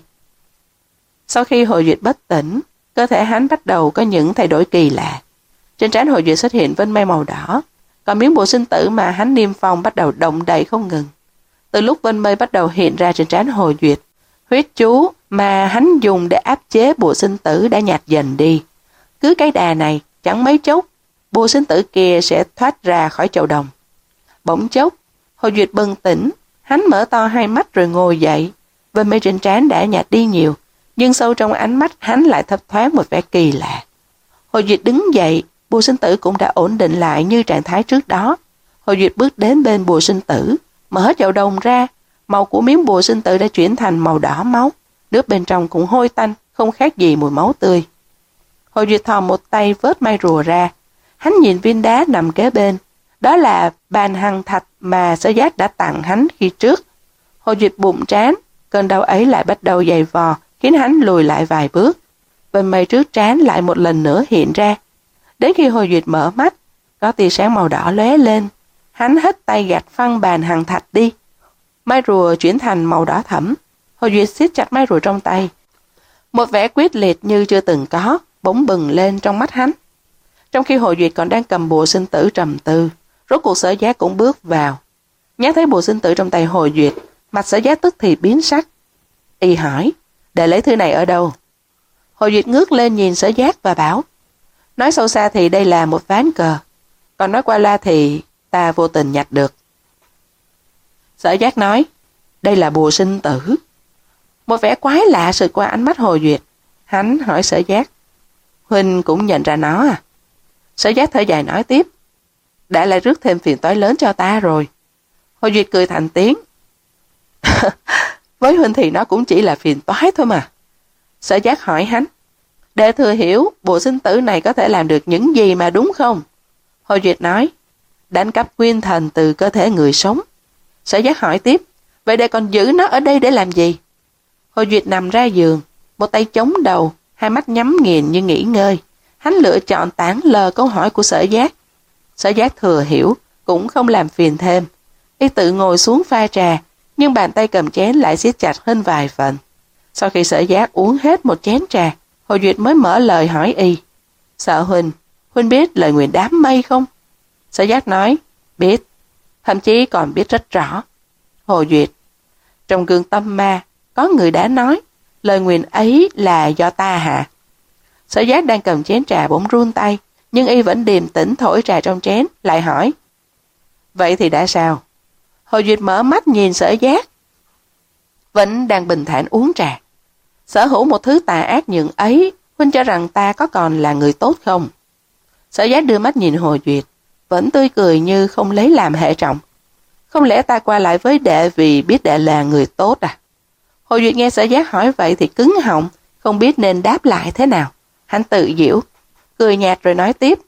Sau khi Hồ Duyệt bất tỉnh, cơ thể hắn bắt đầu có những thay đổi kỳ lạ. Trên trán Hồ Duyệt xuất hiện vân mây màu đỏ, còn miếng bùa sinh tử mà hắn niêm phong bắt đầu động đậy không ngừng. Từ lúc vân mây bắt đầu hiện ra trên trán Hồ Duyệt, huyết chú mà hắn dùng để áp chế bùa sinh tử đã nhạt dần đi. Cứ cái đà này, chẳng mấy chốc, bùa sinh tử kia sẽ thoát ra khỏi chậu đồng. Bỗng chốc, Hồ Duyệt bừng tỉnh, hắn mở to hai mắt rồi ngồi dậy. Vân mây trên trán đã nhạt đi nhiều, nhưng sâu trong ánh mắt hắn lại thấp thoáng một vẻ kỳ lạ. Hồ Duyệt đứng dậy, bùa sinh tử cũng đã ổn định lại như trạng thái trước đó. Hồ Duyệt bước đến bên bùa sinh tử, mở chậu đồng ra, màu của miếng bùa sinh tử đã chuyển thành màu đỏ máu, nước bên trong cũng hôi tanh, không khác gì mùi máu tươi. Hồ Duyệt thò một tay vớt mai rùa ra, hắn nhìn viên đá nằm kế bên, đó là bàn hằng thạch mà Sở Giác đã tặng hắn khi trước. Hồ Duyệt bụng trán, cơn đau ấy lại bắt đầu dày vò, khiến hắn lùi lại vài bước. Vân mây trước trán lại một lần nữa hiện ra. Đến khi Hồ Duyệt mở mắt, có tia sáng màu đỏ lóe lên, hắn hất tay gạt phăng bàn hằng thạch đi. Mai rùa chuyển thành màu đỏ thẫm. Hồ Duyệt siết chặt mai rùa trong tay. Một vẻ quyết liệt như chưa từng có bỗng bừng lên trong mắt hắn. Trong khi Hồ Duyệt còn đang cầm bùa sinh tử trầm tư, rốt cuộc Sở Giác cũng bước vào. Nhắc thấy bùa sinh tử trong tay Hồ Duyệt, mặt Sở Giác tức thì biến sắc. Y hỏi, để lấy thứ này ở đâu? Hồ Duyệt ngước lên nhìn Sở Giác và bảo, nói sâu xa thì đây là một ván cờ, còn nói qua la thì ta vô tình nhặt được. Sở Giác nói, đây là bùa sinh tử. Một vẻ quái lạ sượt qua ánh mắt Hồ Duyệt. Hắn hỏi Sở Giác, huynh cũng nhận ra nó à? Sở Giác thở dài nói tiếp, đã lại rước thêm phiền toái lớn cho ta rồi. Hồ Duyệt cười thành tiếng, với huynh thì nó cũng chỉ là phiền toái thôi mà. Sở Giác hỏi hắn, để thừa hiểu bùa sinh tử này có thể làm được những gì mà đúng không? Hồ Duyệt nói, đánh cắp nguyên thần từ cơ thể người sống. Sở Giác hỏi tiếp, vậy để còn giữ nó ở đây để làm gì? Hồ Duyệt nằm ra giường, một tay chống đầu, hai mắt nhắm nghiền như nghỉ ngơi. Hắn lựa chọn tản lờ câu hỏi của Sở Giác. Sở Giác thừa hiểu, cũng không làm phiền thêm. Y tự ngồi xuống pha trà, nhưng bàn tay cầm chén lại siết chặt hơn vài phần. Sau khi Sở Giác uống hết một chén trà, Hồ Duyệt mới mở lời hỏi Y, Sở huynh, huynh biết lời nguyền đám mây không? Sở Giác nói, biết, thậm chí còn biết rất rõ. Hồ Duyệt, trong gương tâm ma, có người đã nói, lời nguyền ấy là do ta hạ. Sở Giác đang cầm chén trà bỗng run tay, nhưng Y vẫn điềm tĩnh thổi trà trong chén, lại hỏi, vậy thì đã sao? Hồ Duyệt mở mắt nhìn Sở Giác, vẫn đang bình thản uống trà. Sở hữu một thứ tà ác nhường ấy, huynh cho rằng ta có còn là người tốt không? Sở Giác đưa mắt nhìn Hồ Duyệt, vẫn tươi cười như không lấy làm hệ trọng. Không lẽ ta qua lại với đệ vì biết đệ là người tốt à? Hồ Duyệt nghe Sở Giác hỏi vậy thì cứng họng, không biết nên đáp lại thế nào. Hắn tự giễu, cười nhạt rồi nói tiếp.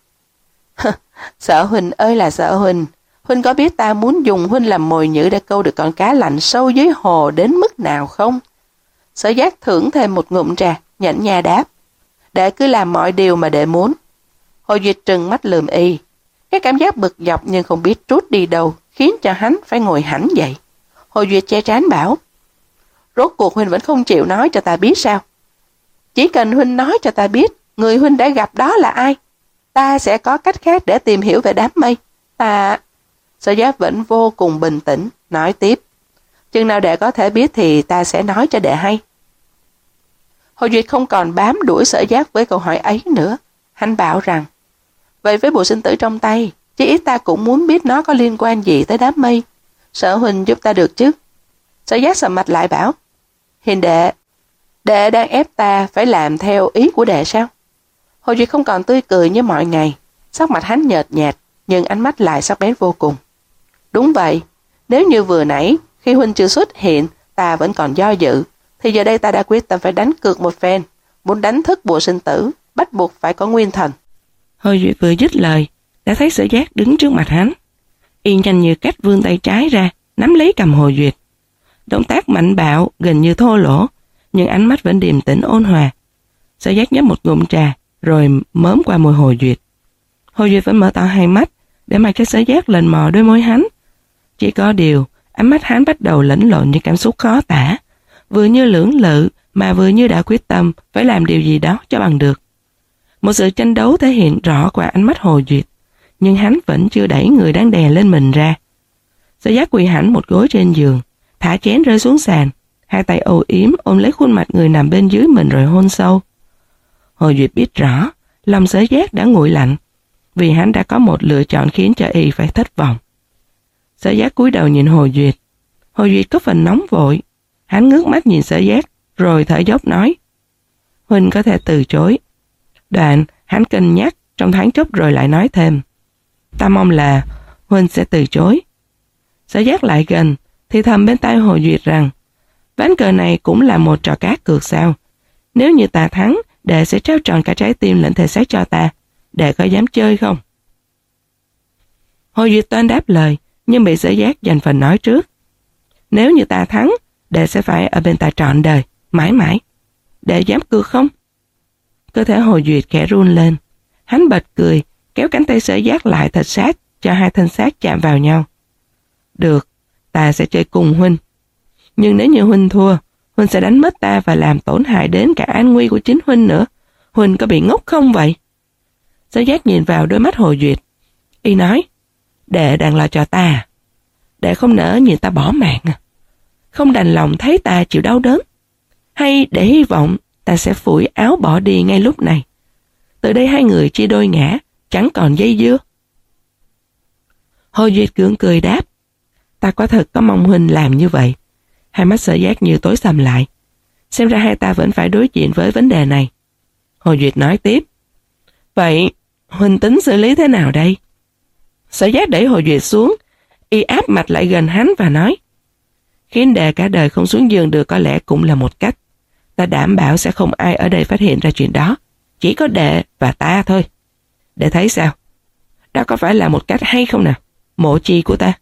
Sở huynh ơi là Sở huynh, huynh có biết ta muốn dùng huynh làm mồi nhử để câu được con cá lạnh sâu dưới hồ đến mức nào không? Sở Giác thưởng thêm một ngụm trà, nhẫn nha đáp. Đệ cứ làm mọi điều mà đệ muốn. Hồ Duyệt trừng mắt lườm y. Cái cảm giác bực dọc nhưng không biết trút đi đâu khiến cho hắn phải ngồi hẳn dậy. Hồ Duyệt che trán bảo. Rốt cuộc huynh vẫn không chịu nói cho ta biết sao? Chỉ cần huynh nói cho ta biết người huynh đã gặp đó là ai, ta sẽ có cách khác để tìm hiểu về đám mây. Ta... Sở Giác vẫn vô cùng bình tĩnh, nói tiếp. Chừng nào đệ có thể biết thì ta sẽ nói cho đệ hay. Hồ Duyệt không còn bám đuổi Sở Giác với câu hỏi ấy nữa. Hắn bảo rằng, vậy với bộ sinh tử trong tay, chứ ít ta cũng muốn biết nó có liên quan gì tới đám mây. Sở huynh giúp ta được chứ? Sở Giác sầm mặt lại bảo, hiền đệ, đệ đang ép ta phải làm theo ý của đệ sao? Hồ Duyệt không còn tươi cười như mọi ngày, sắc mặt hắn nhợt nhạt, nhưng ánh mắt lại sắc bén vô cùng. Đúng vậy, nếu như vừa nãy, khi huynh chưa xuất hiện, ta vẫn còn do dự, thì giờ đây ta đã quyết tâm phải đánh cược một phen, muốn đánh thức bộ sinh tử, bắt buộc phải có nguyên thần. Hồ Duyệt vừa dứt lời, đã thấy Sở Giác đứng trước mặt hắn. Y nhanh như cách vươn tay trái ra, nắm lấy cầm Hồ Duyệt. Động tác mạnh bạo, gần như thô lỗ, nhưng ánh mắt vẫn điềm tĩnh ôn hòa. Sở Giác nhấp một ngụm trà, rồi mớm qua môi Hồ Duyệt. Hồ Duyệt vẫn mở to hai mắt, để mặc cho Sở Giác lần mò đôi môi hắn. Chỉ có điều, ánh mắt hắn bắt đầu lẫn lộn những cảm xúc khó tả, vừa như lưỡng lự mà vừa như đã quyết tâm phải làm điều gì đó cho bằng được. Một sự tranh đấu thể hiện rõ qua ánh mắt Hồ Duyệt, nhưng hắn vẫn chưa đẩy người đang đè lên mình ra. Sở Giác quỳ hẳn một gối trên giường, thả chén rơi xuống sàn, hai tay âu yếm ôm lấy khuôn mặt người nằm bên dưới mình rồi hôn sâu. Hồ Duyệt biết rõ, lòng Sở Giác đã nguội lạnh, vì hắn đã có một lựa chọn khiến cho y phải thất vọng. Sở Giác cúi đầu nhìn Hồ Duyệt. Hồ Duyệt có phần nóng vội. Hắn ngước mắt nhìn Sở Giác, rồi thở dốc nói, huynh có thể từ chối. Đoạn, hắn cân nhắc trong thoáng chốc rồi lại nói thêm, ta mong là huynh sẽ từ chối. Sở Giác lại gần, thì thầm bên tai Hồ Duyệt rằng, ván cờ này cũng là một trò cá cược sao. Nếu như ta thắng, đệ sẽ trao tròn cả trái tim lẫn thể xác cho ta. Đệ có dám chơi không? Hồ Duyệt toan đáp lời, nhưng bị Sở Giác giành phần nói trước. Nếu như ta thắng, đệ sẽ phải ở bên ta trọn đời, mãi mãi. Đệ dám cược không? Cơ thể Hồ Duyệt khẽ run lên. Hắn bật cười, kéo cánh tay Sở Giác lại thật sát, cho hai thân xác chạm vào nhau. Được, ta sẽ chơi cùng huynh. Nhưng nếu như huynh thua, huynh sẽ đánh mất ta và làm tổn hại đến cả an nguy của chính huynh nữa. Huynh có bị ngốc không vậy? Sở Giác nhìn vào đôi mắt Hồ Duyệt. Y nói, đệ đang lo cho ta. Đệ không nỡ nhìn ta bỏ mạng à? Không đành lòng thấy ta chịu đau đớn? Hay để hy vọng ta sẽ phủi áo bỏ đi ngay lúc này? Từ đây hai người chia đôi ngã, chẳng còn dây dưa. Hồ Duyệt gượng cười đáp, ta quả thật có mong huynh làm như vậy. Hai mắt Sở Giác như tối sầm lại. Xem ra hai ta vẫn phải đối diện với vấn đề này. Hồ Duyệt nói tiếp, vậy huynh tính xử lý thế nào đây? Sở Giác đẩy Hồ Duyệt xuống, y áp mặt lại gần hắn và nói, khiến đệ cả đời không xuống giường được có lẽ cũng là một cách. Ta đảm bảo sẽ không ai ở đây phát hiện ra chuyện đó, chỉ có đệ và ta thôi. Đệ thấy sao? Đó có phải là một cách hay không nào? Mộ chi của ta.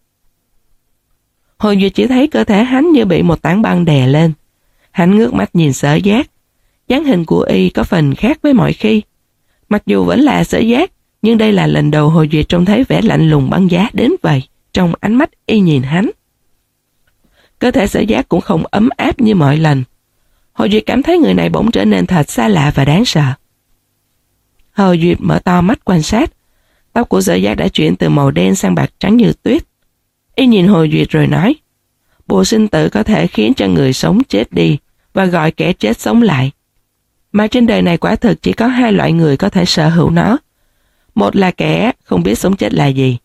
Hồ Duyệt chỉ thấy cơ thể hắn như bị một tảng băng đè lên. Hắn ngước mắt nhìn Sở Giác. Dáng hình của y có phần khác với mọi khi. Mặc dù vẫn là Sở Giác, nhưng đây là lần đầu Hồ Duyệt trông thấy vẻ lạnh lùng băng giá đến vậy trong ánh mắt y nhìn hắn. Cơ thể Sở Giác cũng không ấm áp như mọi lần. Hồ Duyệt cảm thấy người này bỗng trở nên thật xa lạ và đáng sợ. Hồ Duyệt mở to mắt quan sát. Tóc của Sở Giác đã chuyển từ màu đen sang bạc trắng như tuyết. Y nhìn Hồ Duyệt rồi nói, bộ sinh tử có thể khiến cho người sống chết đi và gọi kẻ chết sống lại. Mà trên đời này quả thực chỉ có hai loại người có thể sở hữu nó. Một là kẻ không biết sống chết là gì.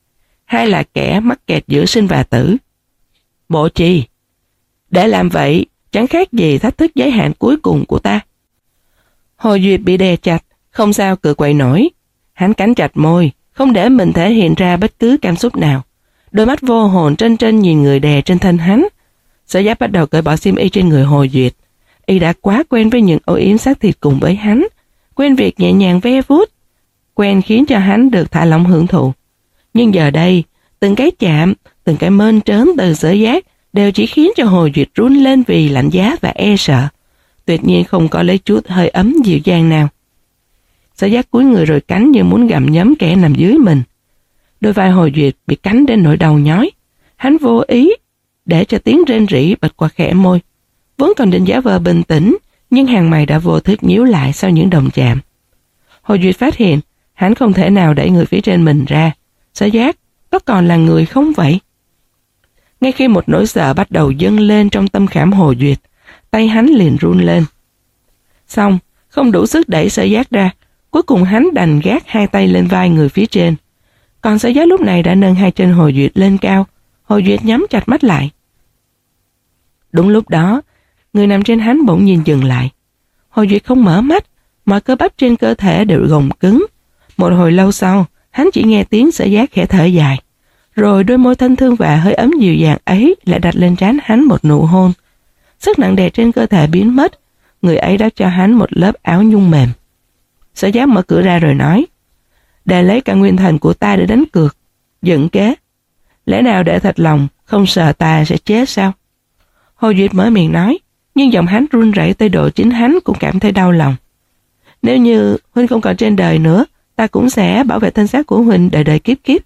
hay là kẻ mắc kẹt giữa sinh và tử? Bộ chi? Để làm vậy chẳng khác gì thách thức giới hạn cuối cùng của ta. Hồ Duyệt bị đè chặt, không sao cự quậy nổi. Hắn cắn chặt môi, không để mình thể hiện ra bất cứ cảm xúc nào. Đôi mắt vô hồn trân trân nhìn người đè trên thân hắn. Sở Giác bắt đầu cởi bỏ xiêm y trên người Hồ Duyệt. Y đã quá quen với những âu yếm xác thịt cùng với hắn, quen việc nhẹ nhàng ve vuốt, quen khiến cho hắn được thả lỏng hưởng thụ. Nhưng giờ đây, từng cái chạm, từng cái mơn trớn từ Sở Giác đều chỉ khiến cho Hồ Duyệt run lên vì lạnh giá và e sợ. Tuyệt nhiên không có lấy chút hơi ấm dịu dàng nào. Sở Giác cúi người rồi cắn như muốn gặm nhấm kẻ nằm dưới mình. Đôi vai Hồ Duyệt bị cắn đến nỗi đau nhói. Hắn vô ý để cho tiếng rên rỉ bật qua khẽ môi. Vốn còn định giả vờ bình tĩnh, nhưng hàng mày đã vô thức nhíu lại sau những đồng chạm. Hồ Duyệt phát hiện hắn không thể nào đẩy người phía trên mình ra. Sở Giác có còn là người không vậy? Ngay khi một nỗi sợ bắt đầu dâng lên trong tâm khảm Hồ Duyệt, tay hắn liền run lên. Xong, không đủ sức đẩy Sở Giác ra, cuối cùng hắn đành gác hai tay lên vai người phía trên. Còn Sở Giác lúc này đã nâng hai chân Hồ Duyệt lên cao. Hồ Duyệt nhắm chặt mắt lại. Đúng lúc đó, người nằm trên hắn bỗng nhiên dừng lại. Hồ Duyệt không mở mắt, mọi cơ bắp trên cơ thể đều gồng cứng. Một hồi lâu sau, hắn chỉ nghe tiếng Sở Giác khẽ thở dài. Rồi đôi môi thân thương và hơi ấm dịu dàng ấy lại đặt lên trán hắn một nụ hôn. Sức nặng đè trên cơ thể biến mất, người ấy đã cho hắn một lớp áo nhung mềm. Sở Giác mở cửa ra rồi nói, để lấy cả nguyên thần của ta để đánh cược, dựng kế. Lẽ nào để thật lòng, không sợ ta sẽ chết sao? Hồ Duyệt mở miệng nói, nhưng giọng hắn run rẩy tới độ chính hắn cũng cảm thấy đau lòng. Nếu như huynh không còn trên đời nữa, ta cũng sẽ bảo vệ thân xác của huynh đời đời kiếp kiếp.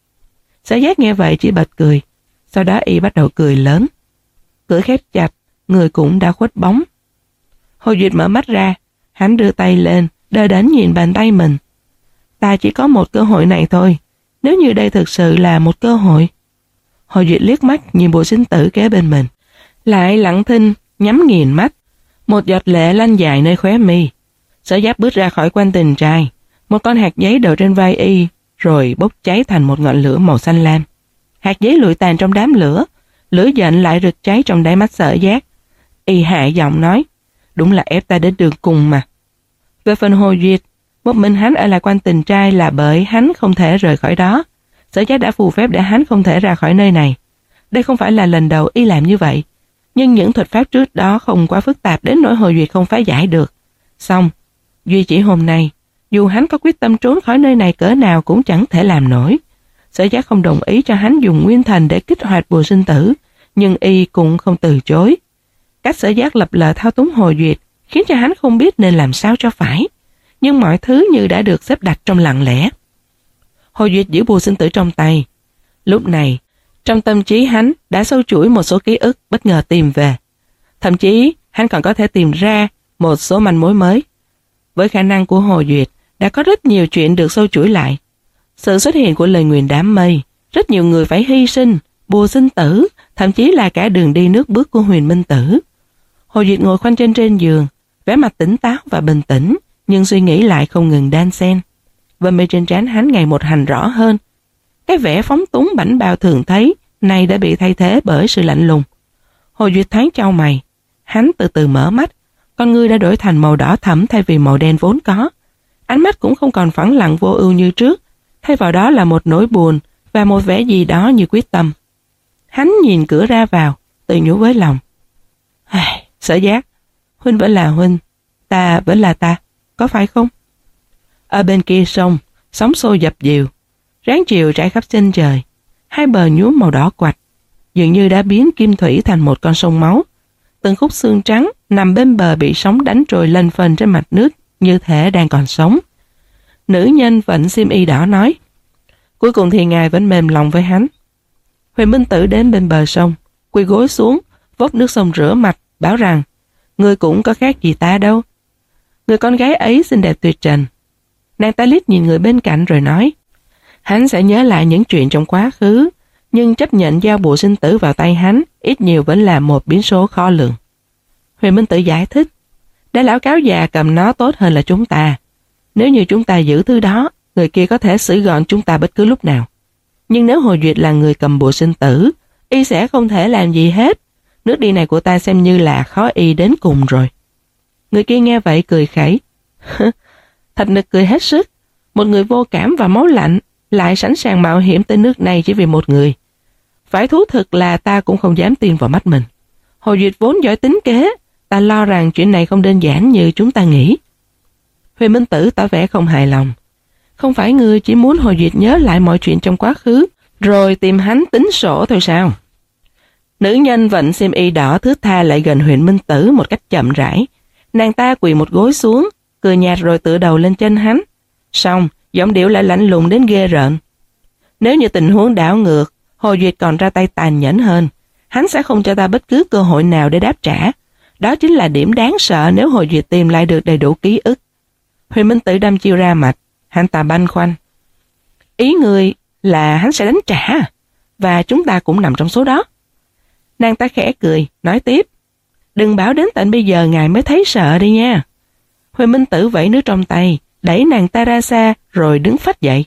Sở Giác nghe vậy chỉ bật cười, sau đó y bắt đầu cười lớn. Cửa khép chặt, người cũng đã khuất bóng. Hồ Duyệt mở mắt ra, hắn đưa tay lên, đờ đẫn nhìn bàn tay mình. Ta chỉ có một cơ hội này thôi, nếu như đây thực sự là một cơ hội. Hồ Duyệt liếc mắt nhìn Bùa Sinh Tử kế bên mình, lại lặng thinh, nhắm nghiền mắt. Một giọt lệ lăn dài nơi khóe mi. Sở Giác bước ra khỏi quanh tình trai, một con hạt giấy đậu trên vai y, rồi bốc cháy thành một ngọn lửa màu xanh lam. Hạt giấy lụi tàn trong đám lửa, lửa giận lại rực cháy trong đáy mắt Sở Giác. Y hạ giọng nói, đúng là ép ta đến đường cùng mà. Về phần Hồ Duyệt, một mình hắn ở lại quanh tình trai là bởi hắn không thể rời khỏi đó. Sở Giác đã phù phép để hắn không thể ra khỏi nơi này. Đây không phải là lần đầu y làm như vậy, nhưng những thuật pháp trước đó không quá phức tạp đến nỗi Hồ Duyệt không phá giải được. Xong, duy chỉ hôm nay, dù hắn có quyết tâm trốn khỏi nơi này cỡ nào cũng chẳng thể làm nổi. Sở Giác không đồng ý cho hắn dùng nguyên thần để kích hoạt Bùa Sinh Tử, nhưng y cũng không từ chối. Cách Sở Giác lập lờ thao túng Hồ Duyệt khiến cho hắn không biết nên làm sao cho phải, nhưng mọi thứ như đã được xếp đặt trong lặng lẽ. Hồ Duyệt giữ Bùa Sinh Tử trong tay. Lúc này, trong tâm trí hắn đã sâu chuỗi một số ký ức bất ngờ tìm về. Thậm chí, hắn còn có thể tìm ra một số manh mối mới. Với khả năng của Hồ Duyệt, đã có rất nhiều chuyện được sâu chuỗi lại. Sự xuất hiện của lời nguyền đám mây, rất nhiều người phải hy sinh, Bùa Sinh Tử, thậm chí là cả đường đi nước bước của Huyền Minh Tử. Hồ Duyệt ngồi khoanh trên trên giường, vẻ mặt tỉnh táo và bình tĩnh, nhưng suy nghĩ lại không ngừng đan xen. Vân mi trên trán hắn ngày một hành rõ hơn. Cái vẻ phóng túng bảnh bao thường thấy nay đã bị thay thế bởi sự lạnh lùng. Hồ Duyệt thoáng chau mày, hắn từ từ mở mắt, con ngươi đã đổi thành màu đỏ thẫm thay vì màu đen vốn có. Ánh mắt cũng không còn phẳng lặng vô ưu như trước, thay vào đó là một nỗi buồn và một vẻ gì đó như quyết tâm. Hắn nhìn cửa ra vào, tự nhủ với lòng. Sở Giác, huynh vẫn là huynh, ta vẫn là ta, có phải không? Ở bên kia sông, sóng xô dập dìu, ráng chiều trải khắp chân trời, hai bờ nhuốm màu đỏ quạch, dường như đã biến Kim Thủy thành một con sông máu. Từng khúc xương trắng nằm bên bờ bị sóng đánh trồi lên phền trên mặt nước, như thể đang còn sống. Nữ nhân vận xiêm y đỏ nói, cuối cùng thì ngài vẫn mềm lòng với hắn. Huyền Minh Tử đến bên bờ sông, quỳ gối xuống, vốc nước sông rửa mặt, bảo rằng, ngươi cũng có khác gì ta đâu. Người con gái ấy xinh đẹp tuyệt trần. Nàng ta liếc nhìn người bên cạnh rồi nói, hắn sẽ nhớ lại những chuyện trong quá khứ, nhưng chấp nhận giao Bùa Sinh Tử vào tay hắn, ít nhiều vẫn là một biến số khó lường. Huyền Minh Tử giải thích, để lão cáo già cầm nó tốt hơn là chúng ta. Nếu như chúng ta giữ thứ đó, người kia có thể xử gọn chúng ta bất cứ lúc nào. Nhưng nếu Hồ Duyệt là người cầm bùa sinh tử, y sẽ không thể làm gì hết. Nước đi này của ta xem như là khó y đến cùng rồi. Người kia nghe vậy cười khẩy. Thật nực cười hết sức. Một người vô cảm và máu lạnh lại sẵn sàng mạo hiểm tới nước này chỉ vì một người. Phải thú thực là ta cũng không dám tin vào mắt mình. Hồ Duyệt vốn giỏi tính kế, ta lo rằng chuyện này không đơn giản như chúng ta nghĩ. Huyền Minh Tử tỏ vẻ không hài lòng. Không phải ngươi chỉ muốn Hồ Duyệt nhớ lại mọi chuyện trong quá khứ, rồi tìm hắn tính sổ thôi sao? Nữ nhân vận xiêm y đỏ thướt tha lại gần Huyền Minh Tử một cách chậm rãi. Nàng ta quỳ một gối xuống, cười nhạt rồi tựa đầu lên chân hắn. Xong, giọng điệu lại lạnh lùng đến ghê rợn. Nếu như tình huống đảo ngược, Hồ Duyệt còn ra tay tàn nhẫn hơn, hắn sẽ không cho ta bất cứ cơ hội nào để đáp trả. Đó chính là điểm đáng sợ nếu Hồ Duyệt tìm lại được đầy đủ ký ức. Huyền Minh Tử đâm chiêu ra mặt, hắn ta băn khoăn. Ý người là hắn sẽ đánh trả, và chúng ta cũng nằm trong số đó. Nàng ta khẽ cười, nói tiếp. Đừng bảo đến tận bây giờ ngài mới thấy sợ đi nha. Huyền Minh Tử vẫy nước trong tay, đẩy nàng ta ra xa rồi đứng phách dậy.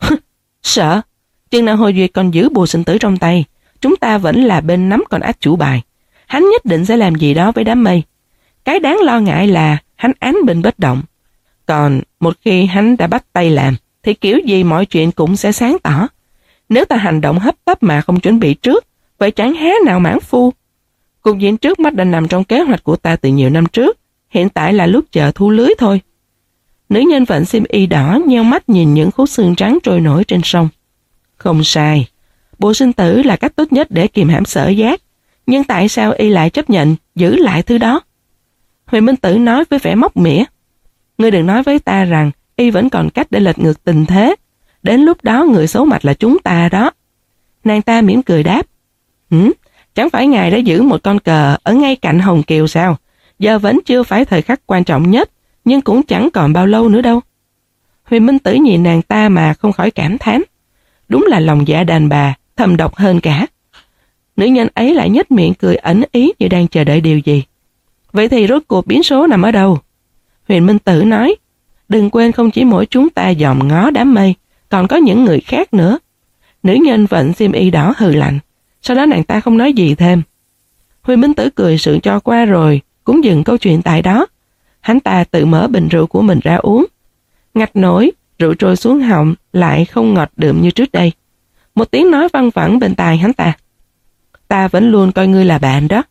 Sợ? Chừng nào Hồ Duyệt còn giữ bùa sinh tử trong tay, chúng ta vẫn là bên nắm con át chủ bài. Hắn nhất định sẽ làm gì đó với đám mây. Cái đáng lo ngại là hắn án binh bất động. Còn một khi hắn đã bắt tay làm, thì kiểu gì mọi chuyện cũng sẽ sáng tỏ. Nếu ta hành động hấp tấp mà không chuẩn bị trước, vậy chẳng há nào mãn phu. Cục diện trước mắt đã nằm trong kế hoạch của ta từ nhiều năm trước, hiện tại là lúc chờ thu lưới thôi. Nữ nhân vận xiêm y đỏ nheo mắt nhìn những khúc xương trắng trôi nổi trên sông. Không sai, bùa sinh tử là cách tốt nhất để kiềm hãm Sở Giác, nhưng tại sao y lại chấp nhận giữ lại thứ đó? Huyền Minh Tử nói với vẻ móc mỉa. Ngươi đừng nói với ta rằng y vẫn còn cách để lệch ngược tình thế. Đến lúc đó người xấu mặt là chúng ta đó. Nàng ta mỉm cười đáp. Hử? Chẳng phải ngài đã giữ một con cờ ở ngay cạnh Hồng Kiều sao? Giờ vẫn chưa phải thời khắc quan trọng nhất, nhưng cũng chẳng còn bao lâu nữa đâu. Huyền Minh Tử nhìn nàng ta mà không khỏi cảm thán. Đúng là lòng dạ đàn bà, thầm độc hơn cả. Nữ nhân ấy lại nhếch miệng cười ẩn ý như đang chờ đợi điều gì. Vậy thì rốt cuộc biến số nằm ở đâu? Huyền Minh Tử nói, đừng quên không chỉ mỗi chúng ta dòm ngó đám mây, còn có những người khác nữa. Nữ nhân vận xiêm y đỏ hừ lạnh, sau đó nàng ta không nói gì thêm. Huyền Minh Tử cười sự cho qua rồi, cũng dừng câu chuyện tại đó. Hắn ta tự mở bình rượu của mình ra uống. Ngạch nổi, rượu trôi xuống họng lại không ngọt đượm như trước đây. Một tiếng nói văng vẳng bên tai hắn ta. Ta vẫn luôn coi ngươi là bạn đó.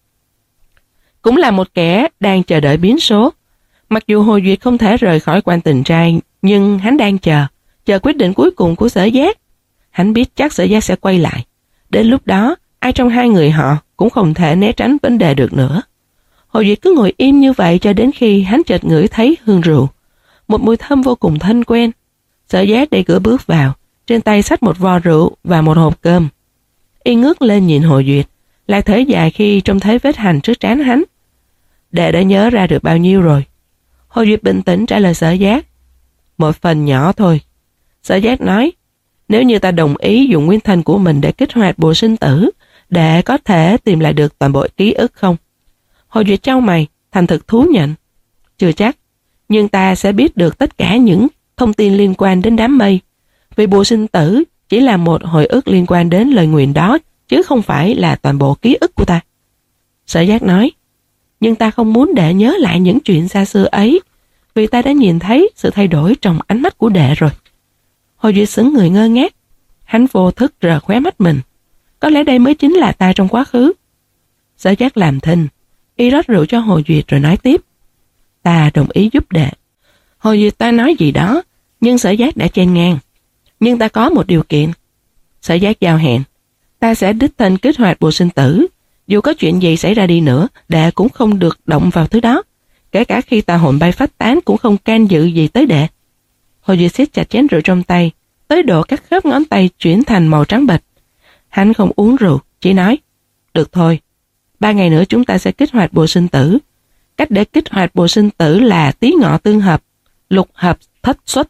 Cũng là một kẻ đang chờ đợi biến số. Mặc dù Hồ Duyệt không thể rời khỏi quan tình trai, nhưng hắn đang chờ, chờ quyết định cuối cùng của Sở Giác. Hắn biết chắc Sở Giác sẽ quay lại. Đến lúc đó, ai trong hai người họ cũng không thể né tránh vấn đề được nữa. Hồ Duyệt cứ ngồi im như vậy cho đến khi hắn chợt ngửi thấy hương rượu. Một mùi thơm vô cùng thân quen. Sở Giác đẩy cửa bước vào, trên tay xách một vò rượu và một hộp cơm. Y ngước lên nhìn Hồ Duyệt, lại thở dài khi trông thấy vết hành trước trán hắn. Đệ đã nhớ ra được bao nhiêu rồi? Hồ Duyệt bình tĩnh trả lời Sở Giác. Một phần nhỏ thôi. Sở Giác nói, nếu như ta đồng ý dùng nguyên thanh của mình để kích hoạt bùa sinh tử, đệ có thể tìm lại được toàn bộ ký ức không? Hồ Duyệt chau mày, thành thực thú nhận. Chưa chắc, nhưng ta sẽ biết được tất cả những thông tin liên quan đến đám mây. Vì bùa sinh tử chỉ là một hồi ức liên quan đến lời nguyền đó, chứ không phải là toàn bộ ký ức của ta. Sở Giác nói, nhưng ta không muốn đệ nhớ lại những chuyện xa xưa ấy, vì ta đã nhìn thấy sự thay đổi trong ánh mắt của đệ rồi. Hồ Duyệt sững người ngơ ngác, hắn vô thức rờ khóe mắt mình. Có lẽ đây mới chính là ta trong quá khứ. Sở Giác làm thinh, y rót rượu cho Hồ Duyệt rồi nói tiếp. Ta đồng ý giúp đệ. Hồ Duyệt ta nói gì đó, nhưng Sở Giác đã chen ngang. Nhưng ta có một điều kiện. Sở Giác giao hẹn, ta sẽ đích thân kích hoạt bùa sinh tử. Dù có chuyện gì xảy ra đi nữa, đệ cũng không được động vào thứ đó. Kể cả khi tà hồn bay phách tán cũng không can dự gì tới đệ. Hồ Duyệt siết chặt chén rượu trong tay, tới độ các khớp ngón tay chuyển thành màu trắng bệch. Hắn không uống rượu, chỉ nói, được thôi, ba ngày nữa chúng ta sẽ kích hoạt bùa sinh tử. Cách để kích hoạt bùa sinh tử là tí ngọ tương hợp, lục hợp thất xuất.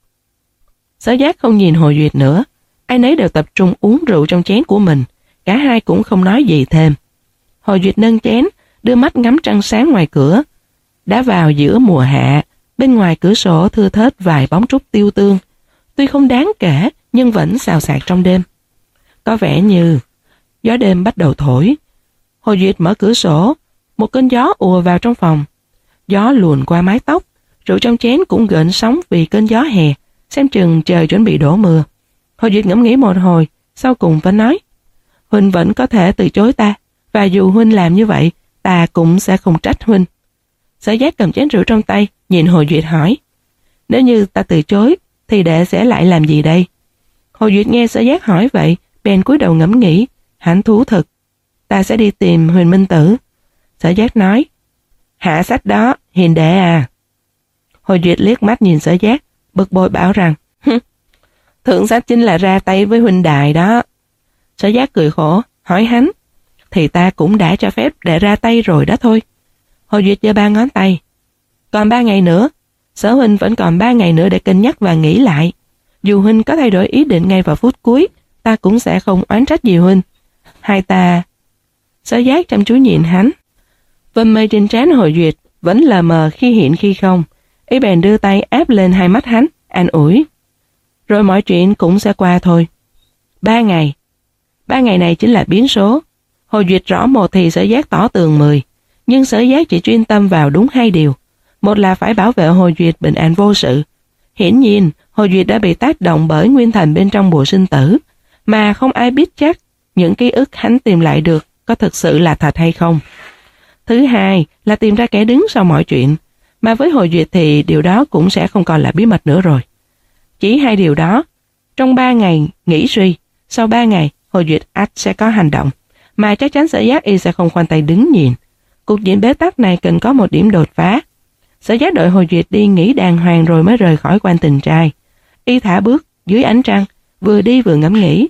Sở Giác không nhìn Hồ Duyệt nữa, ai nấy đều tập trung uống rượu trong chén của mình, cả hai cũng không nói gì thêm. Hồ Duyệt nâng chén, đưa mắt ngắm trăng sáng ngoài cửa. Đã vào giữa mùa hạ, bên ngoài cửa sổ thưa thớt vài bóng trúc tiêu tương. Tuy không đáng kể, nhưng vẫn xào xạc trong đêm. Có vẻ như gió đêm bắt đầu thổi. Hồ Duyệt mở cửa sổ, một cơn gió ùa vào trong phòng. Gió luồn qua mái tóc, rượu trong chén cũng gợn sóng vì cơn gió hè, xem chừng trời chuẩn bị đổ mưa. Hồ Duyệt ngẫm nghĩ một hồi, sau cùng vẫn nói: Huynh vẫn có thể từ chối ta, và dù Huynh làm như vậy, ta cũng sẽ không trách Huynh. Sở Giác cầm chén rượu trong tay, nhìn Hồ Duyệt hỏi: Nếu như ta từ chối, thì đệ sẽ lại làm gì đây? Hồ Duyệt nghe Sở Giác hỏi vậy, bèn cúi đầu ngẫm nghĩ, hãnh thú thực: Ta sẽ đi tìm Huyền Minh Tử. Sở Giác nói: Hạ sách đó, hiền đệ à. Hồ Duyệt liếc mắt nhìn Sở Giác, bực bội bảo rằng: Thượng sách chính là ra tay với huynh đài đó. Sở Giác cười khổ, hỏi hắn: Thì ta cũng đã cho phép để ra tay rồi đó thôi. Hồ Duyệt giơ ba ngón tay: Còn ba ngày nữa, Sở huynh vẫn còn ba ngày nữa để cân nhắc và nghĩ lại. Dù huynh có thay đổi ý định ngay vào phút cuối, ta cũng sẽ không oán trách gì huynh. Hai ta... Sở Giác chăm chú nhìn hắn. Vân mây trên trán Hồ Duyệt vẫn lờ mờ khi hiện khi không. Ý bèn đưa tay áp lên hai mắt hắn, an ủi: Rồi mọi chuyện cũng sẽ qua thôi. Ba ngày. Ba ngày này chính là biến số. Hồ Duyệt rõ một thì Sở Giác tỏ tường mười. Nhưng Sở Giác chỉ chuyên tâm vào đúng hai điều. Một là phải bảo vệ Hồ Duyệt bình an vô sự. Hiển nhiên, Hồ Duyệt đã bị tác động bởi nguyên thần bên trong bùa sinh tử, mà không ai biết chắc những ký ức hắn tìm lại được có thực sự là thật hay không. Thứ hai là tìm ra kẻ đứng sau mọi chuyện, mà với Hồ Duyệt thì điều đó cũng sẽ không còn là bí mật nữa rồi. Chỉ hai điều đó, trong ba ngày nghĩ suy, sau ba ngày Hồ Duyệt ắt sẽ có hành động, mà chắc chắn Sở Giác y sẽ không khoanh tay đứng nhìn. Cuộc diện bế tắc này cần có một điểm đột phá. Sở Giác đợi Hồ Duyệt đi nghỉ đàng hoàng rồi mới rời khỏi quan tình trai. Y thả bước dưới ánh trăng, vừa đi vừa ngẫm nghĩ.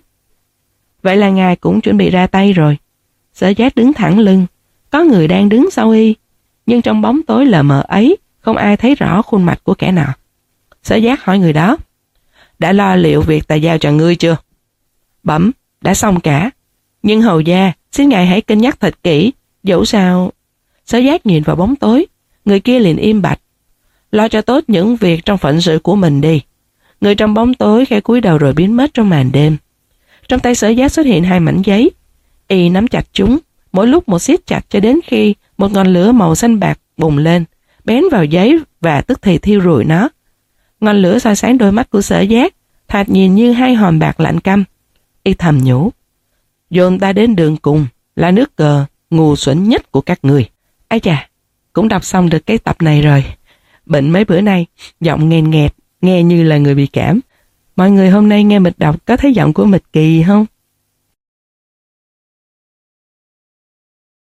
Vậy là ngài cũng chuẩn bị ra tay rồi. Sở Giác đứng thẳng lưng, có người đang đứng sau y, nhưng trong bóng tối lờ mờ ấy không ai thấy rõ khuôn mặt của kẻ nào. Sở Giác hỏi người đó: Đã lo liệu việc ta giao cho ngươi chưa? Bẩm, đã xong cả. Nhưng hầu gia, xin ngài hãy cân nhắc thật kỹ, dẫu sao... Sở Giác nhìn vào bóng tối, người kia liền im bặt. Lo cho tốt những việc trong phận sự của mình đi. Người trong bóng tối khẽ cúi đầu rồi biến mất trong màn đêm. Trong tay Sở Giác xuất hiện hai mảnh giấy. Y nắm chặt chúng, mỗi lúc một siết chặt cho đến khi một ngọn lửa màu xanh bạc bùng lên, bén vào giấy và tức thì thiêu rụi nó. Ngọn lửa soi sáng đôi mắt của Sở Giác, thoạt nhìn như hai hòn bạc lạnh căm. Y thầm nhủ: Dồn ta đến đường cùng là nước cờ ngu xuẩn nhất của các người. Ái chà, cũng đọc xong được cái tập này rồi. Bệnh mấy bữa nay, giọng nghèn nghẹt, nghe như là người bị cảm. Mọi người hôm nay nghe Mịch đọc có thấy giọng của Mịch kỳ không?